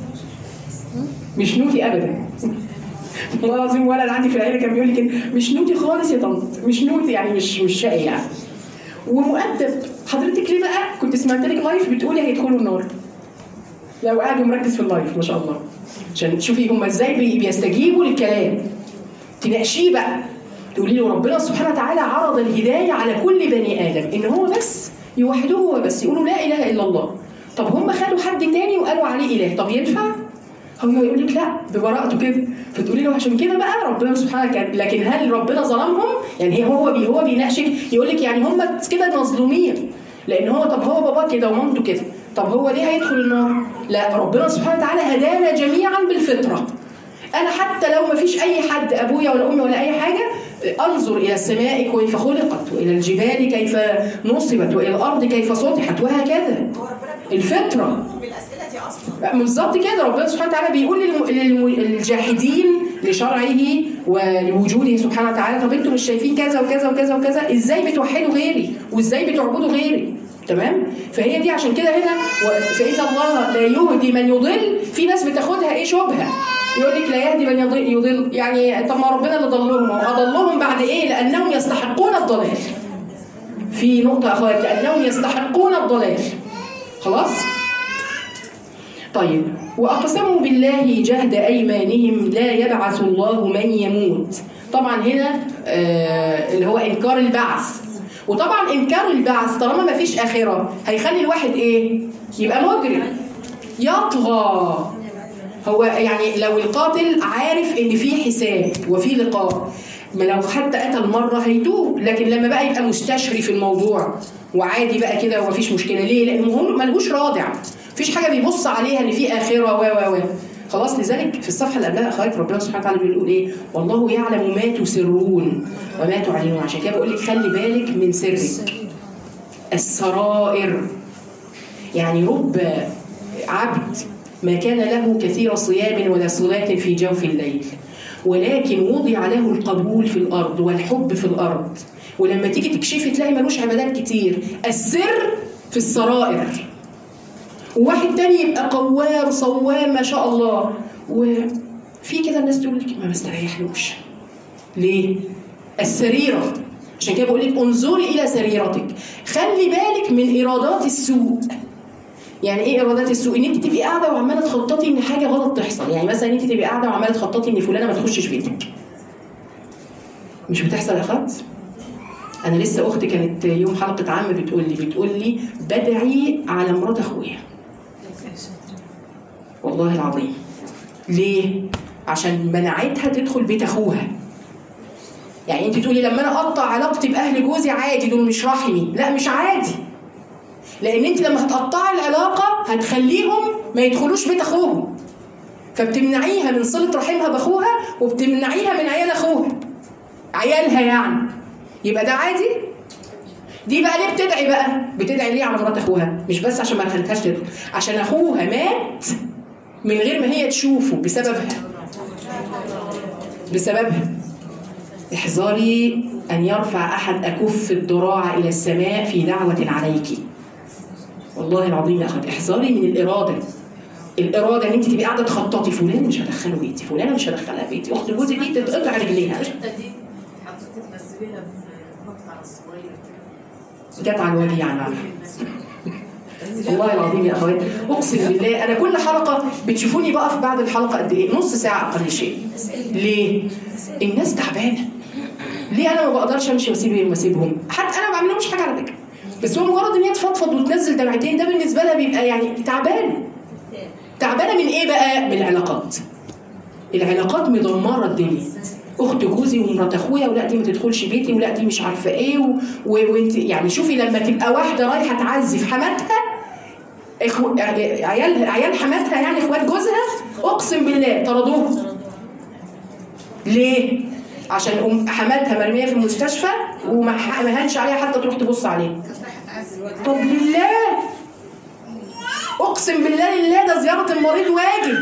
مش نوتي أبدا. والله العظيم ولا اللي عندي في العيله كان بيقول لي كده، مش نوتي خالص يا طنط، مش نوتي يعني مش مش شقي يعني. ومؤدب. حضرتك ليه بقى كنت سمعت لك لايف بتقولي هيدخلوا النار؟ لو قاعد مركز في اللايف ما شاء الله، عشان تشوفي هم ازاي بيستجيبوا للكلام. تناقشيه بقى تقولي له ربنا سبحانه وتعالى عرض الهدايه على كل بني ادم ان هو بس يوحدوه هو بس، يقولوا لا اله الا الله. طب هم خدوا حد تاني وقالوا عليه اله، طب ينفع؟ هو يقول لك لا ببراءته كده، فتقولي له عشان كده بقى ربنا سبحانه وتعالى. لكن هل ربنا ظلمهم؟ يعني هو بي هو بيناقشك يقول لك يعني هم كده مظلومين لان هو طب هو بابا كده ومامته كده، طب هو ليه هيدخل النار؟ لا، ربنا سبحانه وتعالى هدانا جميعا بالفطره. انا حتى لو ما فيش اي حد ابويا ولا امي ولا اي حاجه، انظر الى السماء كيف خلقت والى الجبال كيف نصبت والى الارض كيف سطحت وهكذا. الفطره بالظبط كده. ربنا سبحانه وتعالى بيقول للجاحدين لشرعه ولوجوده سبحانه وتعالى طب انتم مش شايفين كذا وكذا وكذا وكذا، ازاي بتوحدوا غيري وازاي بتعبدوا غيري؟ تمام؟ فهي دي عشان كده هنا فإن الله لا يهدي من يضل. في ناس بتاخدها ايه شبهه، يقول لك لا يهدي من يضل, يضل. يعني طب ما ربنا اللي ضلهم، اضلهم بعد ايه؟ لانهم يستحقون الضلال. في نقطه اخوات، لانهم يستحقون الضلال. خلاص؟ طيب، واقسموا بالله جهد ايمانهم لا يبعث الله من يموت. طبعا هنا آه اللي هو انكار البعث. وطبعا انكار البعث طالما ما فيش اخره هيخلي الواحد ايه؟ يبقى مجرم، يطغى. هو يعني لو القاتل عارف ان في حساب وفي لقاء، ما لو حتى قتل مره هيتوب، لكن لما بقى يبقى مستشري في الموضوع وعادي بقى كده ومفيش مشكله، ليه؟ لانه هو ملهوش رادع، مفيش حاجه بيبص عليها ان في اخره و و و خلاص. لذلك في الصفحه اللي قبلها اخوات ربنا سبحانه وتعالى بيقول ايه؟ والله يعلم ما تسرون وما تعلنون. عشان كده بقول لك خلي بالك من سرك. السرائر يعني رب عبد ما كان له كثير صيام ولا صلاة في جوف الليل، ولكن وضع له القبول في الارض والحب في الارض، ولما تيجي تكشفي تلاقي ملوش عبادات كتير. السر في السرائر. وواحد تاني يبقى قوار صوام ما شاء الله، وفي كده الناس تقول لك ما بستريحلوش. ليه؟ السريرة. عشان كده بقول لك انظري الى سريرتك، خلي بالك من ارادات السوء. يعني ايه ارادات السوء؟ ان انت تبقي قاعده وعماله تخططي ان حاجه غلط تحصل. يعني مثلا انت تبقي قاعده وعماله تخططي ان فلانه ما تخشش بيتك. مش بتحصل يا اخوات؟ انا لسه اختي كانت يوم حلقه عام بتقول لي بتقول لي بدعي على مرات اخويا. والله العظيم ليه؟ عشان منعتها تدخل بيت اخوها. يعني انت تقولي لما انا اقطع علاقتي باهل جوزي عادي، دول مش رحمي. لا مش عادي، لان انت لما هتقطعي العلاقه هتخليهم ما يدخلوش بيت اخوهم، فبتمنعيها من صله رحمها باخوها وبتمنعيها من عيال اخوها، عيالها يعني. يبقى ده عادي؟ دي بقى ليه بتدعي بقى؟ بتدعي ليه على مرات اخوها؟ مش بس عشان ما خلتهاش تدخل، عشان اخوها مات من غير ما هي تشوفه بسببها. بسببها. احذري ان يرفع احد اكف الضراعه الى السماء في دعوه عليك. والله العظيم يا اخوات احذري من الاراده. الاراده ان انت تبقي قاعده تخططي فلان مش هدخله بيتي، فلانه مش هدخلها بيتي، اخت جوزي دي تتقطع رجليها. الحته دي حضرتك تنزليها في مقطع صغير كده. جت على الوجه يعني. والله العظيم يا اخوات اقسم بالله انا كل حلقه بتشوفوني بقف بعد الحلقه قد ايه؟ نص ساعه اقل شيء. ليه؟ الناس تعبانه. ليه انا ما بقدرش امشي واسيبهم واسيبهم؟ حتى انا ما بعملهمش حاجه على فكره، بس هو مجرد ان هي تفضفض وتنزل دمعتين ده بالنسبه لها بيبقى يعني تعبانه. تعبانه من ايه بقى؟ من العلاقات. العلاقات مدمره الدنيا. اخت جوزي ومرات اخويا، ولا دي ما تدخلش بيتي، ولا دي مش عارفه ايه و... و... وانت يعني شوفي لما تبقى واحده رايحه تعزي في حماتها، اخو... عيال عيال حماتها يعني اخوات جوزها، اقسم بالله طردوها. ليه؟ عشان ام حماتها مرميه في المستشفى وما هانش عليها حتى تروح تبص عليها. طب لله، اقسم بالله لله ده زياره المريض واجب.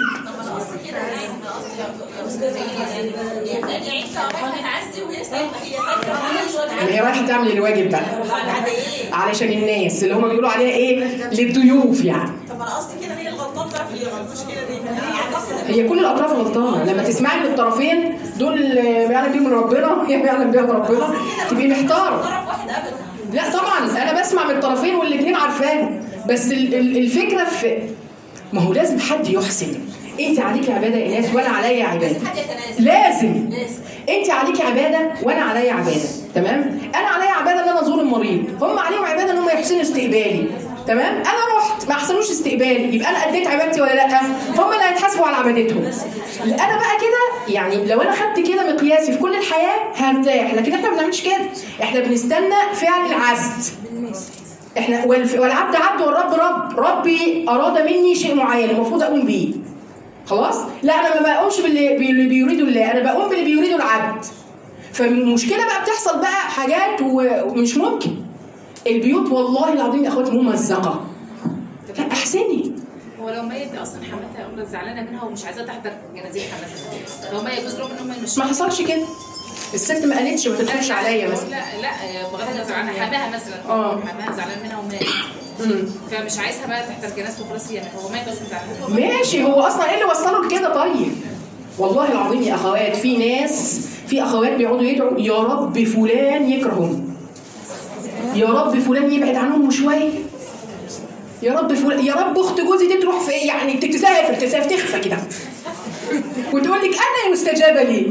هي رايحه تعمل الواجب بقى علشان الناس اللي هم بيقولوا عليها ايه؟ للضيوف يعني. طب انا قصدي كده هي الغلطان طرف اللي المشكله دي. هي كل الاطراف غلطانه. لما تسمعي من الطرفين دول بيعلم بيهم ربنا، هي بيعلم بيهم ربنا، تبقي محتاره. طرف واحد ابدا. لا طبعا انا بسمع من الطرفين والاثنين عارفاهم، بس الفكره في ما هو لازم حد يحسن. انت عليكي عباده يا ايناس وانا عليا عباده. لازم. انت عليكي عباده وانا عليا عباده، تمام؟ انا عليا عباده ان انا ازور المريض، هم عليهم عباده ان هم يحسنوا استقبالي، تمام؟ انا رحت ما احسنوش استقبالي، يبقى انا اديت عبادتي ولا لا؟ هم اللي هيتحاسبوا على عبادتهم. انا بقى كده يعني لو انا خدت كده مقياسي في كل الحياه هرتاح، لكن احنا ما بنعملش كده. احنا بنستنى فعل العبد. احنا والعبد عبد والرب رب. ربي اراد مني شيء معين المفروض اقوم بيه. خلاص؟ لا انا ما بقومش باللي بيريده الله، انا بقوم باللي بيريده العبد. فالمشكله بقى بتحصل بقى حاجات ومش ممكن. البيوت والله العظيم يا اخواتي ممزقه. لا احسني. هو لو ميت اصلا حماتها زعلانه منها ومش عايزاها تحضر جنازتها مثلا، لو ميت جوز لهم ان هم مش ما حصلش كده. الست ما قالتش ما تدخلش عليا مثلا. لا لا بغض النظر عنها حماها مثلا، اه حماها زعلان منها ومات، فمش عايزها بقى تحضر جنازته وخلاص. هي هو مات بس زعلان. ماشي، هو اصلا ايه اللي وصله لكده؟ طيب والله العظيم يا اخوات في ناس، في اخوات بيقعدوا يدعوا يا رب فلان يكرههم، يا رب فلان يبعد عنهم شويه، يا رب فلان، يا رب اخت جوزي دي تروح في يعني تسافر تسافر تخفى كده وتقول لك انا يستجاب لي.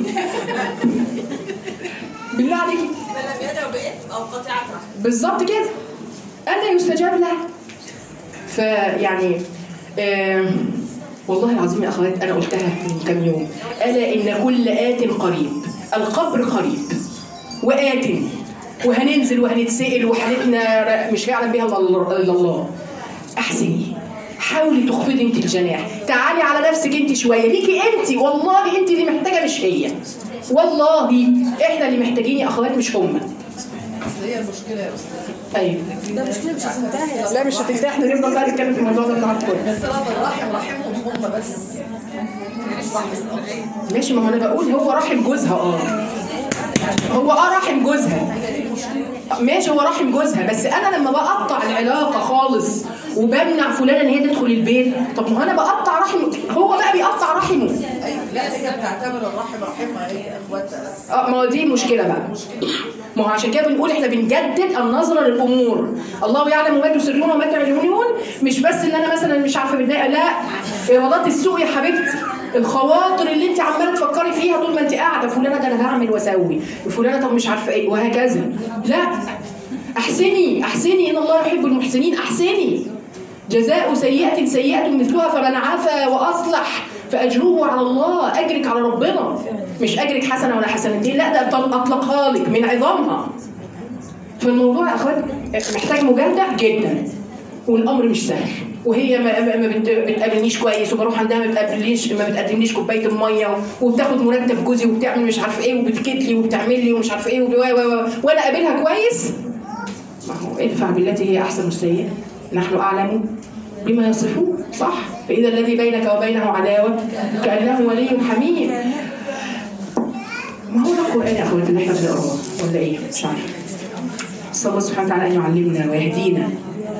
بالله عليكي لم يدعو بإثم أو قطيعة رحم. بالظبط كده، أنا يستجاب له. فيعني آه والله العظيم يا أخوات أنا قلتها من كام يوم، ألا إن كل آت قريب. القبر قريب وآت، وهننزل وهنتسأل وحالتنا مش هيعلم بها إلا الله. أحسني، حاولي تخفضي انت الجناح، تعالي على نفسك انت شويه، ليكي انت والله انت اللي محتاجه مش هي. والله احنا اللي محتاجين يا اخوات مش هم. هي المشكله يا استاذ. ايوه ده مشكله مش هتنتهي. لا مش هتنتهي، احنا نفضل بقى نتكلم في الموضوع ده النهارده كله. بس رب الرحم رحمهم هم بس. ماشي، ما هو انا بقول هو رحم جوزها. اه هو اه رحم جوزها ماشي، هو رحم جوزها، بس انا لما بقطع العلاقه خالص وبمنع فلانه ان هي تدخل البيت، طب ما هو انا بقطع رحم، هو بقى بيقطع رحمه. ايوه لا هي بتعتبر الرحم رحمها هي اخواتها. اه ما هو دي المشكله بقى. ما هو عشان كده بنقول احنا بنجدد النظره للامور. الله يعلم ما تسرون وما تعلنون، مش بس ان انا مثلا مش عارفه متضايقه، لا، ارادات السوء يا حبيبتي، الخواطر اللي انت عماله تفكري فيها طول ما انت قاعده، فلانه ده انا هعمل واسوي، وفلانه طب مش عارفه ايه، وهكذا. لا، احسني احسني ان الله يحب المحسنين. احسني، جزاء سيئه سيئه مثلها فمن عفا واصلح فاجره على الله، اجرك على ربنا، مش اجرك حسنه ولا حسنتين، لا ده اطلقها لك من عظامها. فالموضوع يا اخوات محتاج مجاهده جدا، والامر مش سهل. وهي ما, ما بتقابلنيش كويس، وبروح عندها ما بتقابلنيش ما بتقدمليش كوبايه الميه، وبتاخد مرتب جوزي وبتعمل مش عارف ايه، وبتكت لي وبتعمل لي ومش عارف ايه، وانا اقابلها كويس. ما هو ادفع بالتي هي احسن السيئه، نحن اعلم بما يصفون، صح؟ فاذا الذي بينك وبينه عداوه كانه ولي حميم. ما هو ده القران يا اخواتي اللي احنا بنقراه ولا ايه؟ مش عارف. نسال الله سبحانه وتعالى ان يعلمنا ويهدينا.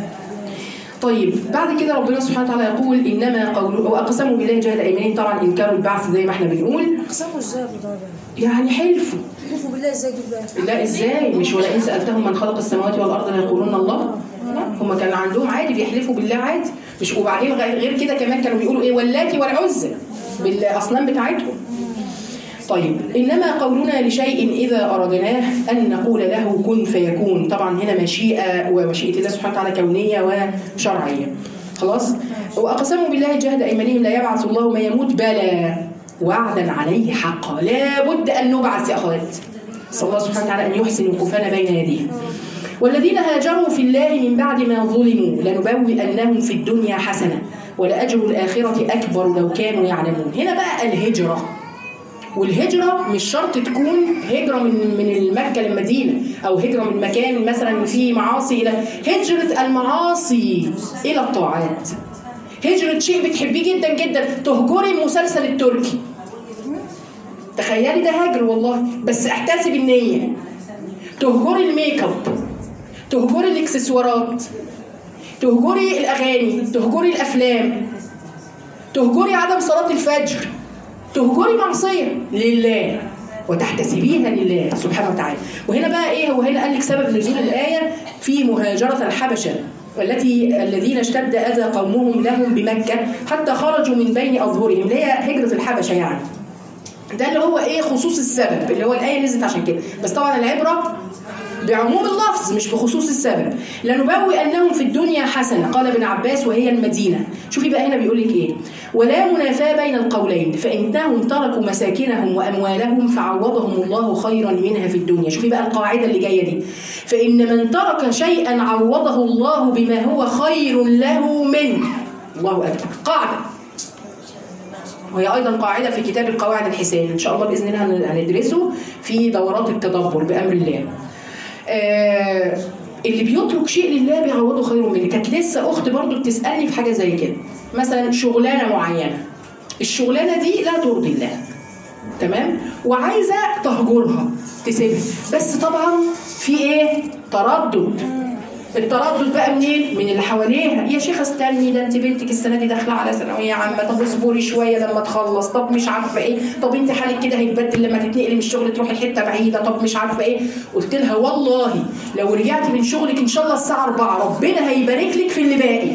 طيب بعد كده ربنا سبحانه وتعالى يقول انما قوله، واقسموا بالله جهد ايمانهم، طبعا انكروا البعث زي ما احنا بنقول. اقسموا ازاي يا ابو يعني حلفوا حلفوا بالله ازاي كده؟ لا ازاي؟ مش ولئن سالتهم من خلق السماوات والارض ليقولون الله. لا هم كان عندهم عادي بيحلفوا بالله عادي، مش وبعدين غير كده كمان كانوا بيقولوا ايه؟ واللاتي والعزى بالاصنام بتاعتهم. طيب انما قولنا لشيء اذا اردناه ان نقول له كن فيكون. طبعا هنا مشيئه، ومشيئه الله سبحانه وتعالى كونيه وشرعيه. خلاص. واقسموا بالله جهد ايمانهم لا يبعث الله ما يموت، بلى وعدا عليه حقا، لابد ان نبعث يا اخوات. صلى الله سبحانه وتعالى ان يحسن وقوفنا بين يديه. والذين هاجروا في الله من بعد ما ظلموا لنبوئنهم في الدنيا حسنه ولأجر الآخرة أكبر لو كانوا يعلمون. هنا بقى الهجرة، والهجرة مش شرط تكون هجرة من من مكة للمدينة، أو هجرة من مكان مثلا فيه معاصي إلى هجرة المعاصي إلى الطاعات. هجرة شيء بتحبيه جدا جدا، تهجري المسلسل التركي، تخيلي ده هجر والله، بس احتسب النية. تهجري الميك اب، تهجري الاكسسوارات، تهجري الأغاني، تهجري الأفلام، تهجري عدم صلاة الفجر، تهجري معصية لله وتحتسبيها لله سبحانه وتعالى. وهنا بقى ايه؟ هو هنا قال لك سبب نزول الآية في مهاجرة الحبشة التي الذين اشتد أذى قومهم لهم بمكة حتى خرجوا من بين أظهرهم، اللي هي هجرة الحبشة يعني. ده اللي هو ايه؟ خصوص السبب، اللي هو الآية نزلت عشان كده. بس طبعا العبرة بعموم اللفظ مش بخصوص السبب. لنبوئنهم في الدنيا حسنة، قال ابن عباس وهي المدينة. شوفي بقى هنا بيقول لك ايه؟ ولا منافاة بين القولين، فإنهم تركوا مساكنهم وأموالهم فعوضهم الله خيرا منها في الدنيا. شوفي بقى القاعدة اللي جاية دي، فإن من ترك شيئا عوضه الله بما هو خير له منه. الله أكبر. قاعدة، وهي أيضا قاعدة في كتاب القواعد الحسان، إن شاء الله بإذن الله هندرسه في دورات التدبر بأمر الله. آه اللي بيترك شيء لله بيعوضه خير منه. كانت لسه اخت برضو بتسالني في حاجه زي كده، مثلا شغلانه معينه، الشغلانه دي لا ترضي الله، تمام، وعايزه تهجرها تسيبها، بس طبعا في ايه؟ تردد. التردد بقى منين؟ من اللي حواليها. يا شيخه استني، ده انت بنتك السنه دي داخله على ثانويه عامه، طب اصبري شويه لما تخلص، طب مش عارفه ايه، طب انت حالك كده هيتبدل لما تتنقلي من الشغل تروحي حته بعيده، طب مش عارفه ايه. قلت لها والله لو رجعتي من شغلك ان شاء الله الساعه أربعة ربنا هيبارك لك في اللي باقي،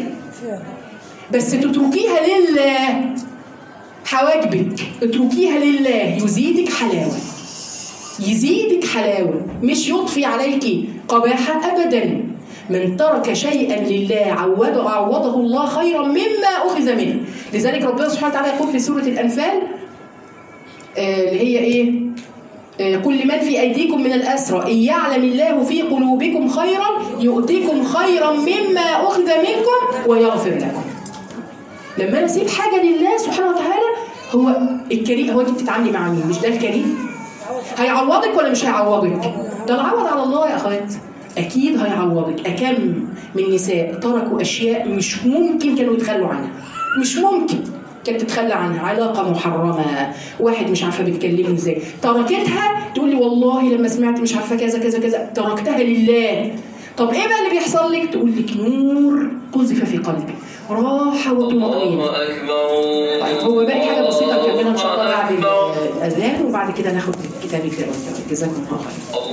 بس تتركيها لله. حواجبك اتركيها لله يزيدك حلاوه، يزيدك حلاوه، مش يضفي عليك قباحه ابدا. من ترك شيئا لله عوضه عوضه الله خيرا مما اخذ منه. لذلك ربنا سبحانه وتعالى يقول في سوره الانفال آه اللي هي ايه؟ آه كل من في ايديكم من الاسرى ان يعلم الله في قلوبكم خيرا يؤتكم خيرا مما اخذ منكم ويغفر لكم. لما انا اسيب حاجه لله سبحانه وتعالى، هو الكريم. هو انت بتتعاملي مع مين؟ مش ده الكريم؟ هيعوضك ولا مش هيعوضك؟ ده العوض على الله يا اخوات، أكيد هيعوضك. أكم من نساء تركوا أشياء مش ممكن كانوا يتخلوا عنها، مش ممكن كانت تتخلى عنها. علاقة محرمة، واحد مش عارفة بتكلمه ازاي، تركتها تقول لي والله لما سمعت مش عارفة كذا كذا كذا تركتها لله. طب ايه بقى اللي بيحصل لك؟ تقول لك نور قذف في قلبي، راحة وطمأنينة. طيب هو باقي حاجة بسيطة نكملها إن شاء الله بعد الأذان، وبعد كده ناخد كتاب القراءة. جزاكم الله خير.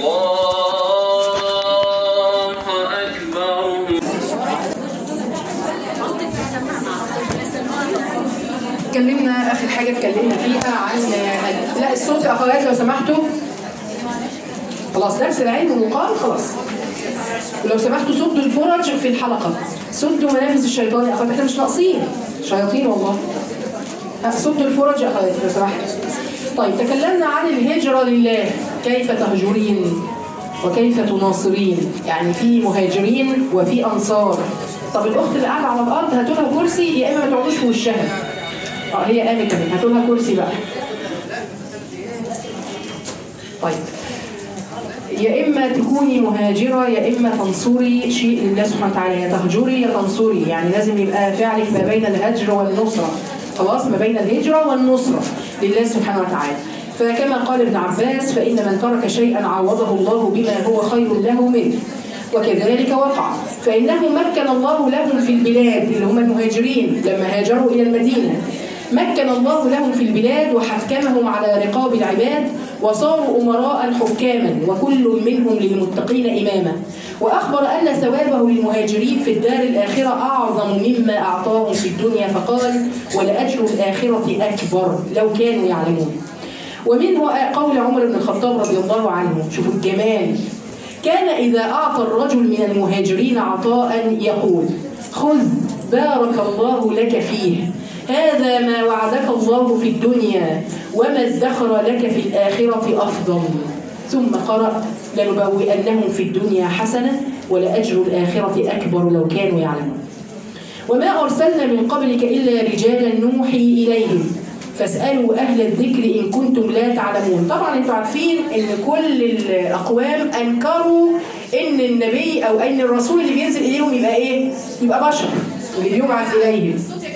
اتكلمنا اخر حاجه اتكلمنا فيها عن لا الصوت يا اخوات لو سمحتوا. خلاص درس العلم والمقام خلاص، ولو سمحتوا سدوا الفرج في الحلقه، سدوا منافذ الشيطان يا اخوات، احنا مش ناقصين شياطين والله. صد الفرج يا اخواتي لو سمحت. طيب تكلمنا عن الهجرة لله، كيف تهجرين وكيف تناصرين، يعني في مهاجرين وفي أنصار. طب الأخت اللي قاعدة على الأرض هاتوا لها كرسي، يا إما ما تقعدوش في وشها. اه هي قامت كمان، هاتوا لها كرسي بقى. طيب يا إما تكوني مهاجرة يا إما تنصري شيء لله سبحانه وتعالى، يا تهجري يا تنصري، يعني لازم يبقى فعلك ما بين الهجر والنصرة، خلاص ما بين الهجرة والنصرة لله سبحانه وتعالى. فكما قال ابن عباس: فإن من ترك شيئا عوضه الله بما هو خير له منه، وكذلك وقع. فإنه مكن الله لهم في البلاد، اللي هم المهاجرين لما هاجروا إلى المدينة، مكن الله لهم في البلاد وحكمهم على رقاب العباد، وصاروا أمراء حكاما، وكل منهم للمتقين إماما. وأخبر أن ثوابه للمهاجرين في الدار الآخرة أعظم مما أعطاهم في الدنيا، فقال: ولأجر الآخرة أكبر لو كانوا يعلمون. ومنه قول عمر بن الخطاب رضي الله عنه، شوفوا الجمال، كان إذا أعطى الرجل من المهاجرين عطاء يقول: خذ بارك الله لك فيه، هذا ما وعدك الله في الدنيا، وما ادخر لك في الآخرة أفضل. ثم قرأ: لنبوئنهم في الدنيا حسنة ولأجر الآخرة أكبر لو كانوا يعلمون. وما أرسلنا من قبلك إلا رجالا نوحي إليهم فاسألوا أهل الذكر إن كنتم لا تعلمون. طبعا انتوا عارفين ان كل الأقوام أنكروا ان النبي أو ان الرسول اللي بينزل إليهم يبقى إيه؟ يبقى بشر اللي بيبعث إليهم.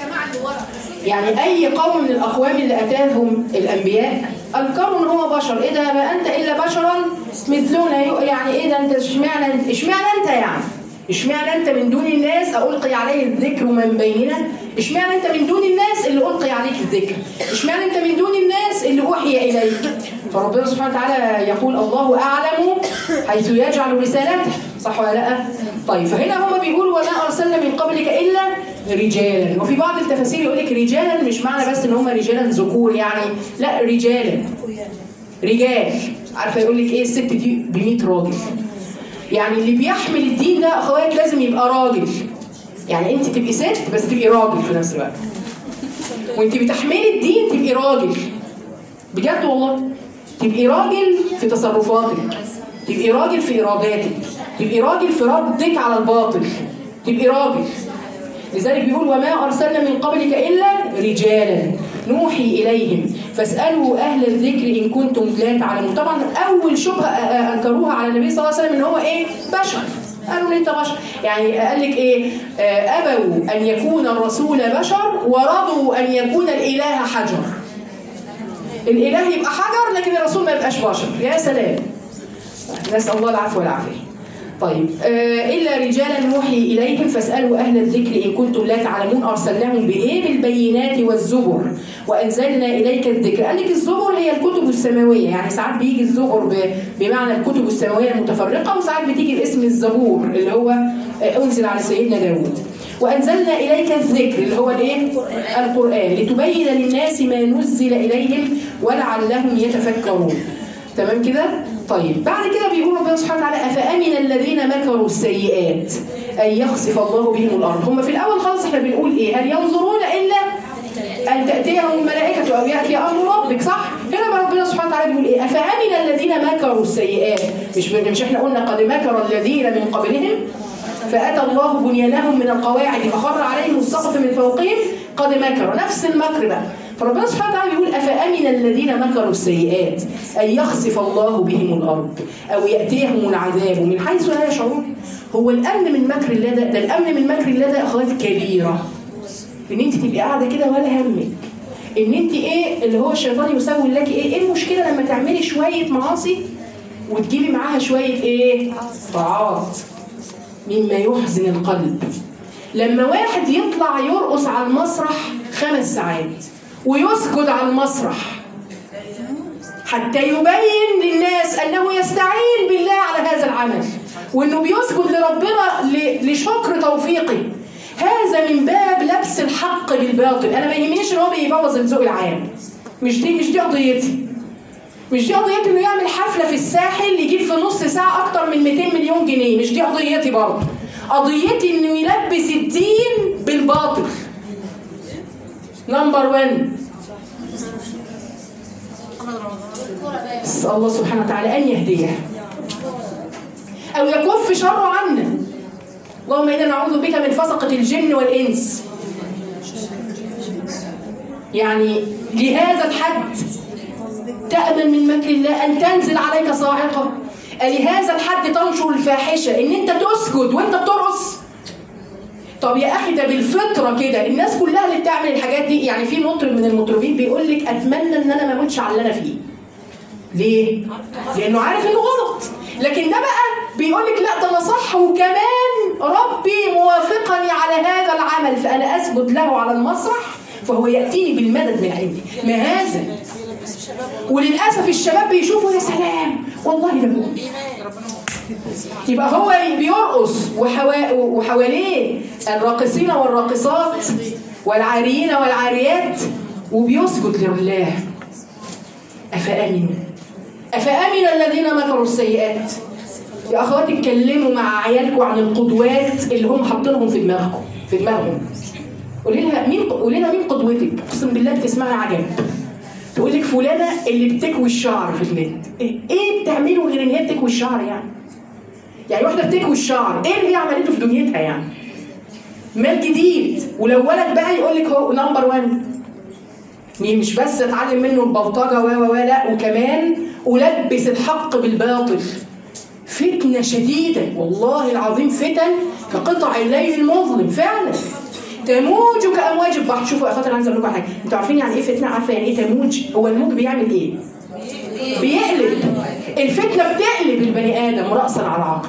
يعني أي قوم من الأقوام اللي أتاهم الأنبياء أنكروا ان هو بشر. إيه ده؟ ما أنت إلا بشرا مثلنا، يعني إيه ده؟ أنت اشمعنى اشمعنى أنت يعني؟ اشمعنى انت من دون الناس ألقي عليه الذكر من بيننا؟ اشمعنى انت من دون الناس اللي ألقي عليك الذكر؟ اشمعنى انت من دون الناس اللي أوحي إليك؟ فربنا سبحانه وتعالى يقول: الله أعلم حيث يجعل رسالته، صح ولا لا؟ طيب فهنا هم بيقولوا: وما أرسلنا من قبلك إلا رجالا. وفي بعض التفاسير يقول لك رجالا مش معنى بس ان هم رجالا ذكور يعني، لا، رجالا رجال. عارفه يقول لك ايه؟ الست دي ب مية راجل. يعني اللي بيحمل الدين ده اخوات لازم يبقى راجل. يعني انت تبقي ست بس تبقي راجل في نفس الوقت، وانت بتحملي الدين تبقي راجل بجد والله. تبقي راجل في تصرفاتك، تبقي راجل في اراداتك، تبقي راجل في ردك على الباطل، تبقي راجل. لذلك بيقول: وما أرسلنا من قبلك إلا رجالا نوحي إليهم فاسألوا أهل الذكر إن كنتم لا تعلمون. طبعا أول شبهة أنكروها على النبي صلى الله عليه وسلم إن هو إيه؟ بشر. قالوا لي أنت بشر، يعني قال لك إيه؟ أبوا أن يكون الرسول بشر ورضوا أن يكون الإله حجر. الإله يبقى حجر لكن الرسول ما يبقاش بشر. يا سلام، نسأل الله العفو والعافية. طيب آه إلا رجالا نوحي إليهم فاسألوا أهل الذكر إن كنتم لا تعلمون. أرسلناهم بإيه؟ بالبينات والزبر وأنزلنا إليك الذكر. قال لك الزبر هي الكتب السماوية، يعني ساعات بيجي الزبر بمعنى الكتب السماوية المتفرقة، وساعات بتيجي باسم الزبور اللي هو أنزل على سيدنا داود. وأنزلنا إليك الذكر اللي هو الإيه؟ القرآن، لتبين للناس ما نزل إليهم ولعلهم يتفكرون. تمام كده؟ طيب بعد كده بيقول ربنا سبحانه وتعالى: أفأمن الذين مكروا السيئات أن يخسف الله بهم الأرض. هم في الأول خالص احنا بنقول إيه؟ هل ينظرون إلا أن تأتيهم الملائكة أو يأتي أمر ربك، صح؟ هنا بقى ربنا سبحانه وتعالى بيقول إيه؟ أفأمن الذين مكروا السيئات. مش مش احنا قلنا قد مكر الذين من قبلهم فأتى الله بنيانهم من القواعد فخر عليهم السقف من فوقهم قد مكروا. نفس المكر بقى. فربنا سبحانه وتعالى بيقول: أفأمن الذين مكروا السيئات أن يخسف الله بهم الأرض أو يأتيهم العذاب من حيث لا يشعرون. هو الأمن من مكر الله ده, ده الأمن من مكر الله ده أخوات كبيرة. إن أنت تبقي قاعدة كده ولا همك إن أنت إيه اللي هو الشيطان يسوي لك إيه؟ إيه المشكلة لما تعملي شوية معاصي وتجيبي معاها شوية إيه؟ طاعات، مما يحزن القلب. لما واحد يطلع يرقص على المسرح خمس ساعات ويسجد على المسرح حتى يبين للناس أنه يستعين بالله على هذا العمل وأنه بيسجد لربنا لشكر توفيقه، هذا من باب لبس الحق بالباطل. أنا ما يهمنيش إن هو بيبوظ الذوق العام، مش دي مش دي قضيتي. مش دي قضيتي إنه يعمل حفلة في الساحل يجيب في نص ساعة أكتر من مئتين مليون جنيه، مش دي قضيتي برضه. قضيتي إنه يلبس الدين بالباطل. نمبر وان بس الله سبحانه وتعالى أن يهديه أو يكف شره عنا. اللهم إنا نعوذ بك من فسقة الجن والإنس. يعني لهذا الحد تأمن من مكر الله أن تنزل عليك صاعقة؟ لهذا الحد تنشر الفاحشة إن أنت تسجد وأنت بترقص؟ طب يا أخي ده بالفطرة كده الناس كلها اللي بتعمل الحاجات دي. يعني في مطرب من المطربين بيقول لك أتمنى إن أنا ما أموتش على اللي أنا فيه. ليه؟ لأنه عارف إنه غلط. لكن ده بقى بيقول لك لا ده أنا صح وكمان ربي موافقني على هذا العمل فأنا أسجد له على المسرح فهو يأتيني بالمدد من عندي. ما هذا؟ وللأسف الشباب بيشوفوا يا سلام والله ده بقول. يبقى هو بيرقص وحوا... وحواليه الراقصين والراقصات والعاريين والعاريات وبيسجد لله. أفأمنوا أفأمن الذين مكروا السيئات. يا أخواتي اتكلموا مع عيالكم عن القدوات اللي هم حاطينهم في دماغكم في دماغهم. قولي لها مين قولي لها مين قدوتك؟ اقسم بالله بتسمعي عجب. تقول لك فلانه اللي بتكوي الشعر في النت. ايه بتعمله غير ان هي بتكوي الشعر يعني؟ يعني واحده بتكوي الشعر ايه اللي هي عملته في دنيتها يعني؟ مال جديد. ولو ولد بقى يقول لك هو نمبر واحد. مش بس اتعلم منه البلطجه و و لا وكمان ولبس الحق بالباطل. فتنه شديده والله العظيم، فتن كقطع الليل المظلم فعلا تموج كامواج البحر. شوفوا يا اخواتي انا عايزه اقول لكم حاجه، انتوا عارفين يعني ايه فتنه؟ عارفه يعني ايه تموج؟ هو الموج بيعمل ايه؟ بيقلب. الفتنه بتقلب البني ادم راسا على عقب.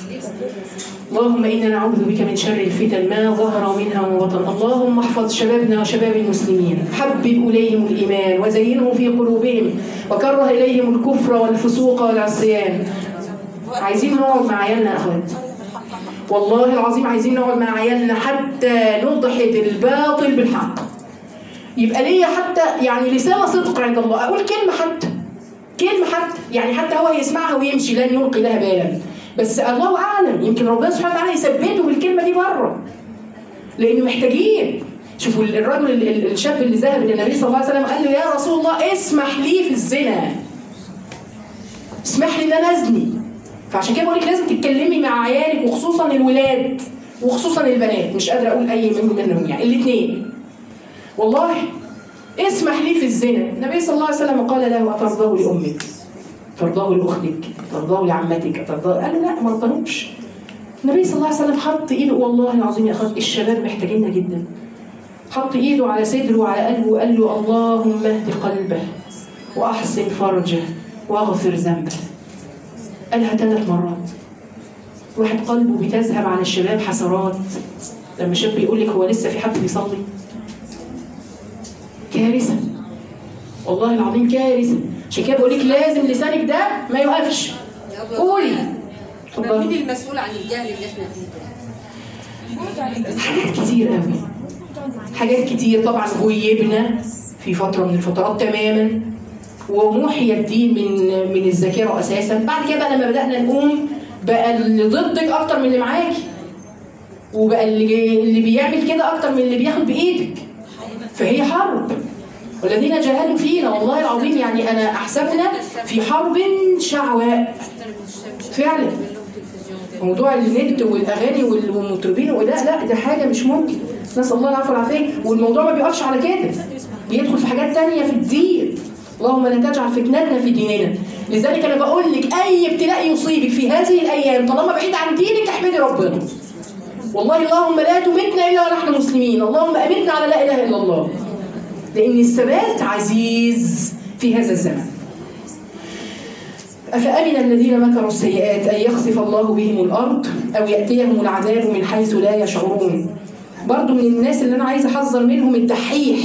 اللهم انا نعوذ بك من شر الفتن ما ظهر منها وما بطن. اللهم احفظ شبابنا وشباب المسلمين، حبب اليهم الايمان وزينه في قلوبهم وكره اليهم الكفر والفسوق والعصيان. عايزين نقعد مع عيالنا يا اخواتي والله العظيم، عايزين نقعد مع عيالنا حتى نضحد الباطل بالحق. يبقى ليا حتى يعني لسانه صدق عند الله، اقول كلمه حتى كلمه حتى يعني حتى هو يسمعها ويمشي لن يلقي لها بالا، بس الله اعلم يمكن ربنا سبحانه وتعالى يثبته بالكلمه دي بره لانه محتاجين. شوفوا الرجل الشاب اللي ذهب للنبي صلى الله عليه وسلم قال له يا رسول الله اسمح لي في الزنا، اسمح لي ان انا ازني. فعشان كده بقول لك لازم تتكلمي مع عيالك وخصوصا الولاد وخصوصا البنات، مش قادره اقول اي منهم يعني الاثنين. والله اسمح لي في الزنا. النبي صلى الله عليه وسلم قال له اترضاه لامك؟ ترضاه لاختك؟ ترضاه لعمتك؟ ترضاه؟ قال له لا ما رضاهوش. النبي صلى الله عليه وسلم حط ايده، والله العظيم يا اخوات الشباب محتاجيننا جدا، حط ايده على صدره وعلى قلبه وقال له اللهم اهد قلبه واحسن فرجه واغفر ذنبه. قالها ثلاث مرات. واحد قلبه بتذهب على الشباب حسرات لما شاب بيقول لك هو لسه في حد بيصلي. كارثه والله العظيم كارثه. عشان كده بقول لك لازم لسانك ده ما يوقفش. قولي. مين المسؤول عن الجهل اللي احنا فيه؟ حاجات كتير قوي، حاجات كتير طبعا غيبنا في فتره من الفترات تماما وموحي الدين من من الذاكره اساسا. بعد كده بقى لما بدانا نقوم بقى اللي ضدك اكتر من اللي معاكي، وبقى اللي اللي بيعمل كده اكتر من اللي بياخد بايدك. فهي حرب، والذين جاهدوا فينا والله العظيم يعني انا احسبنا في حرب شعواء فعلا. موضوع النت والاغاني والمطربين ولا لا ده حاجه مش ممكن، نسال الله العفو والعافيه. والموضوع ما بيقفش على كده، بيدخل في حاجات تانية في الدين. اللهم لا تجعل فتنتنا في ديننا. لذلك انا بقول لك اي ابتلاء يصيبك في هذه الايام طالما بعيد عن دينك احمدي ربنا. والله اللهم لا تمتنا الا ونحن مسلمين، اللهم امتنا على لا اله الا الله، لان الثبات عزيز في هذا الزمن. أفأمن الذين مكروا السيئات أن يخسف الله بهم الأرض أو يأتيهم العذاب من حيث لا يشعرون. برضو من الناس اللي أنا عايزة أحذر منهم الدحيح.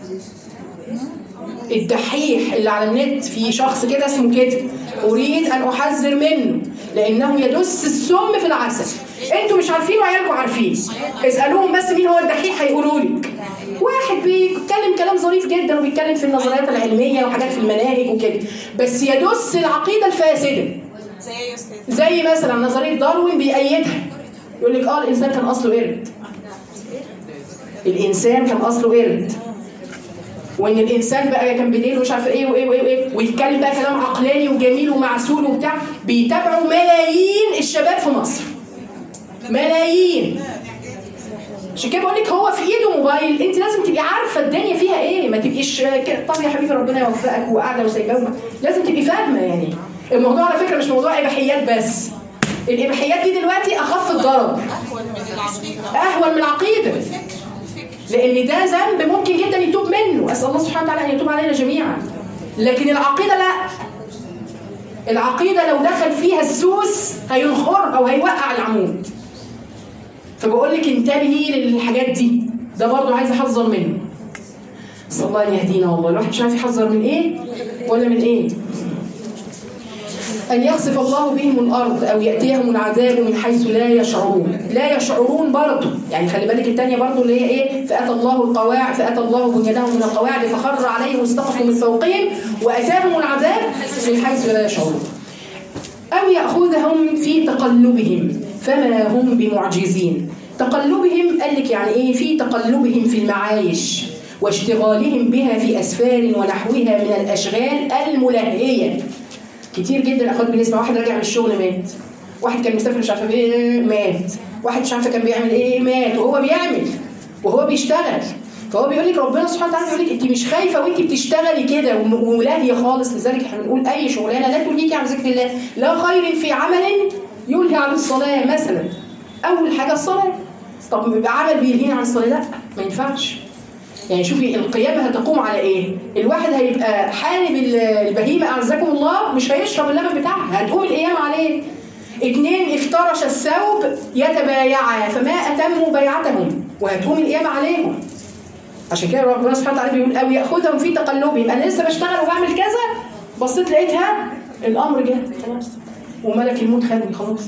الدحيح اللي على النت، في شخص كده اسمه كده، أريد أن أحذر منه لأنه يدس السم في العسل. أنتوا مش عارفين وعيالكم عارفين، اسألوهم بس مين هو الدحيح هيقولوا لك. واحد بيتكلم كلام ظريف جدا وبيتكلم في النظريات العلمية وحاجات في المناهج وكده، بس يدس العقيدة الفاسدة. زي مثلا نظرية داروين بيأيدها، يقول لك اه الإنسان كان أصله قرد. الإنسان كان أصله قرد. وان الانسان بقى كان بديل ومش عارف ايه وايه وايه وايه ويتكلم بقى كلام عقلاني وجميل ومعسول وبتاع، بيتابعوا ملايين الشباب في مصر. ملايين. عشان كده بقول لك هو في ايده موبايل، انت لازم تبقي عارفه الدنيا فيها ايه، ما تبقيش كده طب يا حبيبي ربنا يوفقك وقاعده وسايباه، لازم تبقي فاهمه. يعني الموضوع على فكره مش موضوع اباحيات بس، الاباحيات دي دلوقتي اخف الضرر، اهون من العقيده، لان ده ذنب ممكن جدا يتوب منه، اسال الله سبحانه وتعالى ان يتوب علينا جميعا. لكن العقيده لا، العقيده لو دخل فيها السوس هينخر او هيوقع العمود. فبقول لك انتبهي للحاجات دي، ده برضو عايز احذر منه. صلى الله ان يهدينا. والله الواحد مش عارف يحذر من ايه ولا من ايه. أن يخسف الله بهم الأرض أو يأتيهم العذاب من حيث لا يشعرون. لا يشعرون برضه، يعني خلي بالك الثانية برضه اللي هي إيه؟ فأتى الله القواعد فأتى الله بنيانهم من القواعد فخر عليهم واستخفوا من فوقهم وأتاهم العذاب من حيث لا يشعرون. أو يأخذهم في تقلبهم فما هم بمعجزين. تقلبهم قال لك يعني إيه؟ في تقلبهم في المعايش واشتغالهم بها في أسفار ونحوها من الأشغال الملهية. كتير جدا اخوات بنسمع واحد راجع من الشغل مات، واحد كان مسافر مش عارفه ايه مات، واحد مش عارفه كان بيعمل ايه مات، وهو بيعمل وهو بيشتغل. فهو بيقول لك ربنا سبحانه وتعالى بيقول لك انت مش خايفه وانت بتشتغلي كده ولاهيه خالص. لذلك احنا بنقول اي شغلانه لا تلهيكي عن ذكر الله، لا خير في عمل يلهي عن الصلاه مثلا. اول حاجه الصلاه. طب بيبقى عمل بيلهيني عن الصلاه؟ لا ما ينفعش. يعني شوفي القيامة هتقوم على ايه؟ الواحد هيبقى حارب البهيمة اعزكم الله، مش هيشرب اللبن بتاعها، هتقوم القيامة عليه. اتنين افترش الثوب يتبايعا فما اتموا بيعتهم، وهتقوم القيامة عليهم. عشان كده ربنا سبحانه وتعالى بيقول او ياخذهم في تقلبهم، انا لسه بشتغل وبعمل كذا بصيت لقيتها الامر جه خلاص وملك الموت خدني خلاص.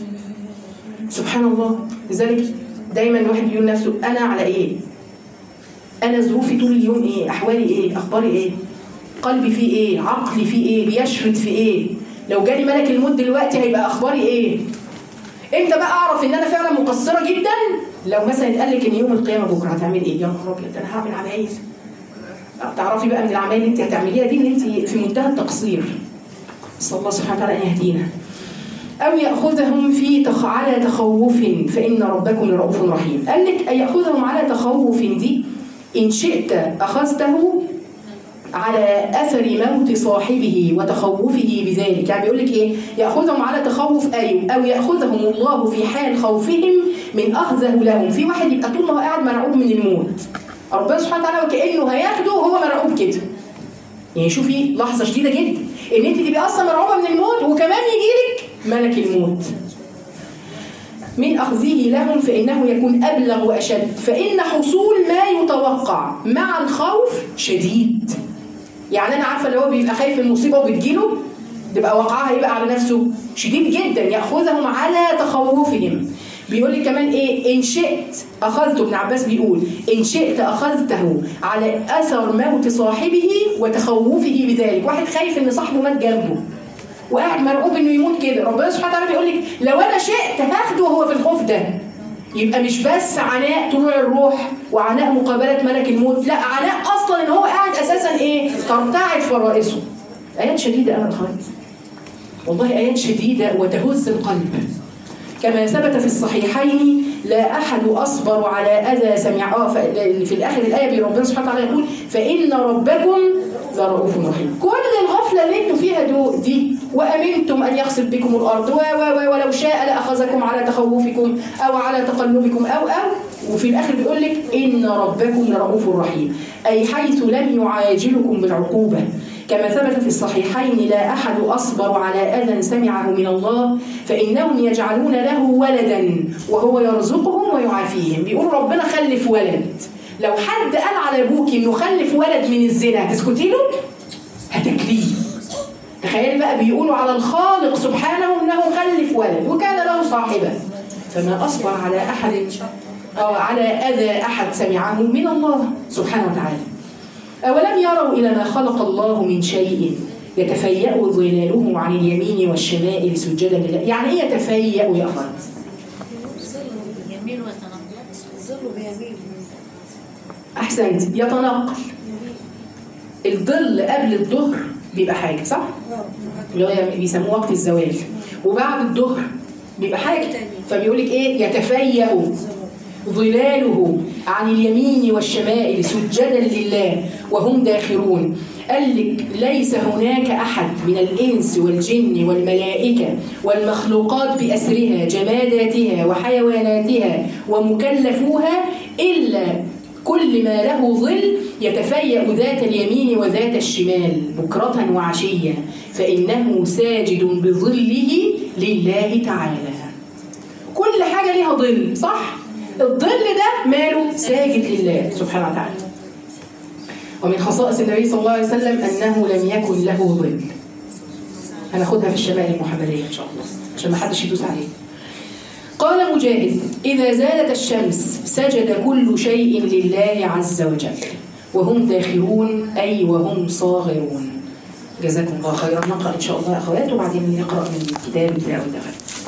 سبحان الله. لذلك دايما الواحد بيقول نفسه انا على ايه؟ أنا ظروفي طول اليوم إيه؟ أحوالي إيه؟ أخباري إيه؟ قلبي فيه إيه؟ عقلي فيه إيه؟ بيشفت في إيه؟ لو جالي ملك الموت دلوقتي هيبقى أخباري إيه؟ إمتى بقى أعرف إن أنا فعلا مقصرة جدا؟ لو مثلا اتقال لك إن يوم القيامة بكرة هتعمل إيه؟ يا نهار أبيض أنا هعمل عمايل. تعرفي بقى من الأعمال اللي أنت هتعمليها دي إن أنت في منتهى التقصير. صلى الله سبحانه وتعالى أن يهدينا. أو يأخذهم في تخ... على تخوف فإن ربكم لرؤوف رحيم. قال لك أن يأخذهم على تخوف دي إن شئت أخذته على أثر موت صاحبه وتخوفه بذلك. يعني بيقول لك إيه؟ يأخذهم على تخوف أيوه، أو يأخذهم الله في حال خوفهم من أخذه لهم. في واحد يبقى طول ما هو قاعد مرعوب من الموت، ربنا سبحانه وتعالى وكأنه هياخده وهو مرعوب كده. يعني شوفي لحظة شديدة جدا إن أنت تبقي أصلا مرعوبة من الموت وكمان يجيلك ملك الموت. من أخذه لهم فإنه يكون أبلغ وأشد، فإن حصول ما يتوقع مع الخوف شديد. يعني أنا عارفة اللي هو بيبقى خايف من المصيبة وبتجيله تبقى وقعها يبقى على نفسه شديد جدا. يأخذهم على تخوفهم. بيقول لي كمان إيه؟ إن شئت أخذته. ابن عباس بيقول إن شئت أخذته على أثر موت صاحبه وتخوفه بذلك. واحد خايف إن صاحبه مات جنبه وقاعد مرعوب انه يموت كده، ربنا سبحانه وتعالى بيقول لك لو انا شئت هاخده وهو في الخوف ده. يبقى مش بس عناء طلوع الروح وعناء مقابله ملك الموت، لا عناء اصلا ان هو قاعد اساسا ايه؟ ترتعد فرائصه. ايات شديده انا الخير. والله ايات شديده وتهز القلب. كما ثبت في الصحيحين لا احد اصبر على اذى سمع. اه في الاخر الايه ربنا سبحانه وتعالى يقول فان ربكم لرؤوف رحيم. كل الغفله اللي انتم فيها دي وامنتم ان يخسف بكم الارض و و ولو شاء لاخذكم على تخوفكم او على تقلبكم او او وفي الاخر بيقول لك ان ربكم لرؤوف رحيم، اي حيث لم يعاجلكم بالعقوبه. كما ثبت في الصحيحين لا احد اصبر على اذى سمعه من الله فانهم يجعلون له ولدا وهو يرزقهم ويعافيهم. بيقولوا ربنا خلف ولد. لو حد قال على ابوك انه خلف ولد من الزنا هتسكتي له؟ هتاكليه. تخيلي بقى بيقولوا على الخالق سبحانه انه خلف ولد وكان له صاحبه. فما اصبر على احد او على اذى احد سمعه من الله سبحانه وتعالى. اولم يروا الى ما خلق الله من شيء يتفيأ ظلاله عن اليمين والشمائل سجدا لله. يعني ايه يتفيأ يا اخوات؟ يمين ويتنقل. ظل بيمين. احسنت. يتنقل. الظل قبل الظهر بيبقى حاجه صح؟ اللي هو بيسموه وقت الزوال، وبعد الظهر بيبقى حاجه. فبيقول لك ايه؟ يتفيأ ظلاله عن اليمين والشمائل سجدا لله وهم داخرون. قال لك ليس هناك أحد من الإنس والجن والملائكة والمخلوقات بأسرها جماداتها وحيواناتها ومكلفوها إلا كل ما له ظل يتفيأ ذات اليمين وذات الشمال بكرة وعشية، فإنه ساجد بظله لله تعالى. كل حاجة ليها ظل صح؟ الظل ده ماله؟ ساجد لله سبحانه وتعالى. ومن خصائص النبي صلى الله عليه وسلم أنه لم يكن له ظل. هناخدها في الشمائل المحمدية إن شاء الله عشان ما حدش يدوس عليه. قال مجاهد: إذا زالت الشمس سجد كل شيء لله عز وجل وهم داخرون أي وهم صاغرون. جزاكم الله خيرا. نقرأ إن شاء الله يا أخوات وبعدين نقرأ من الكتاب بتاع الدغل.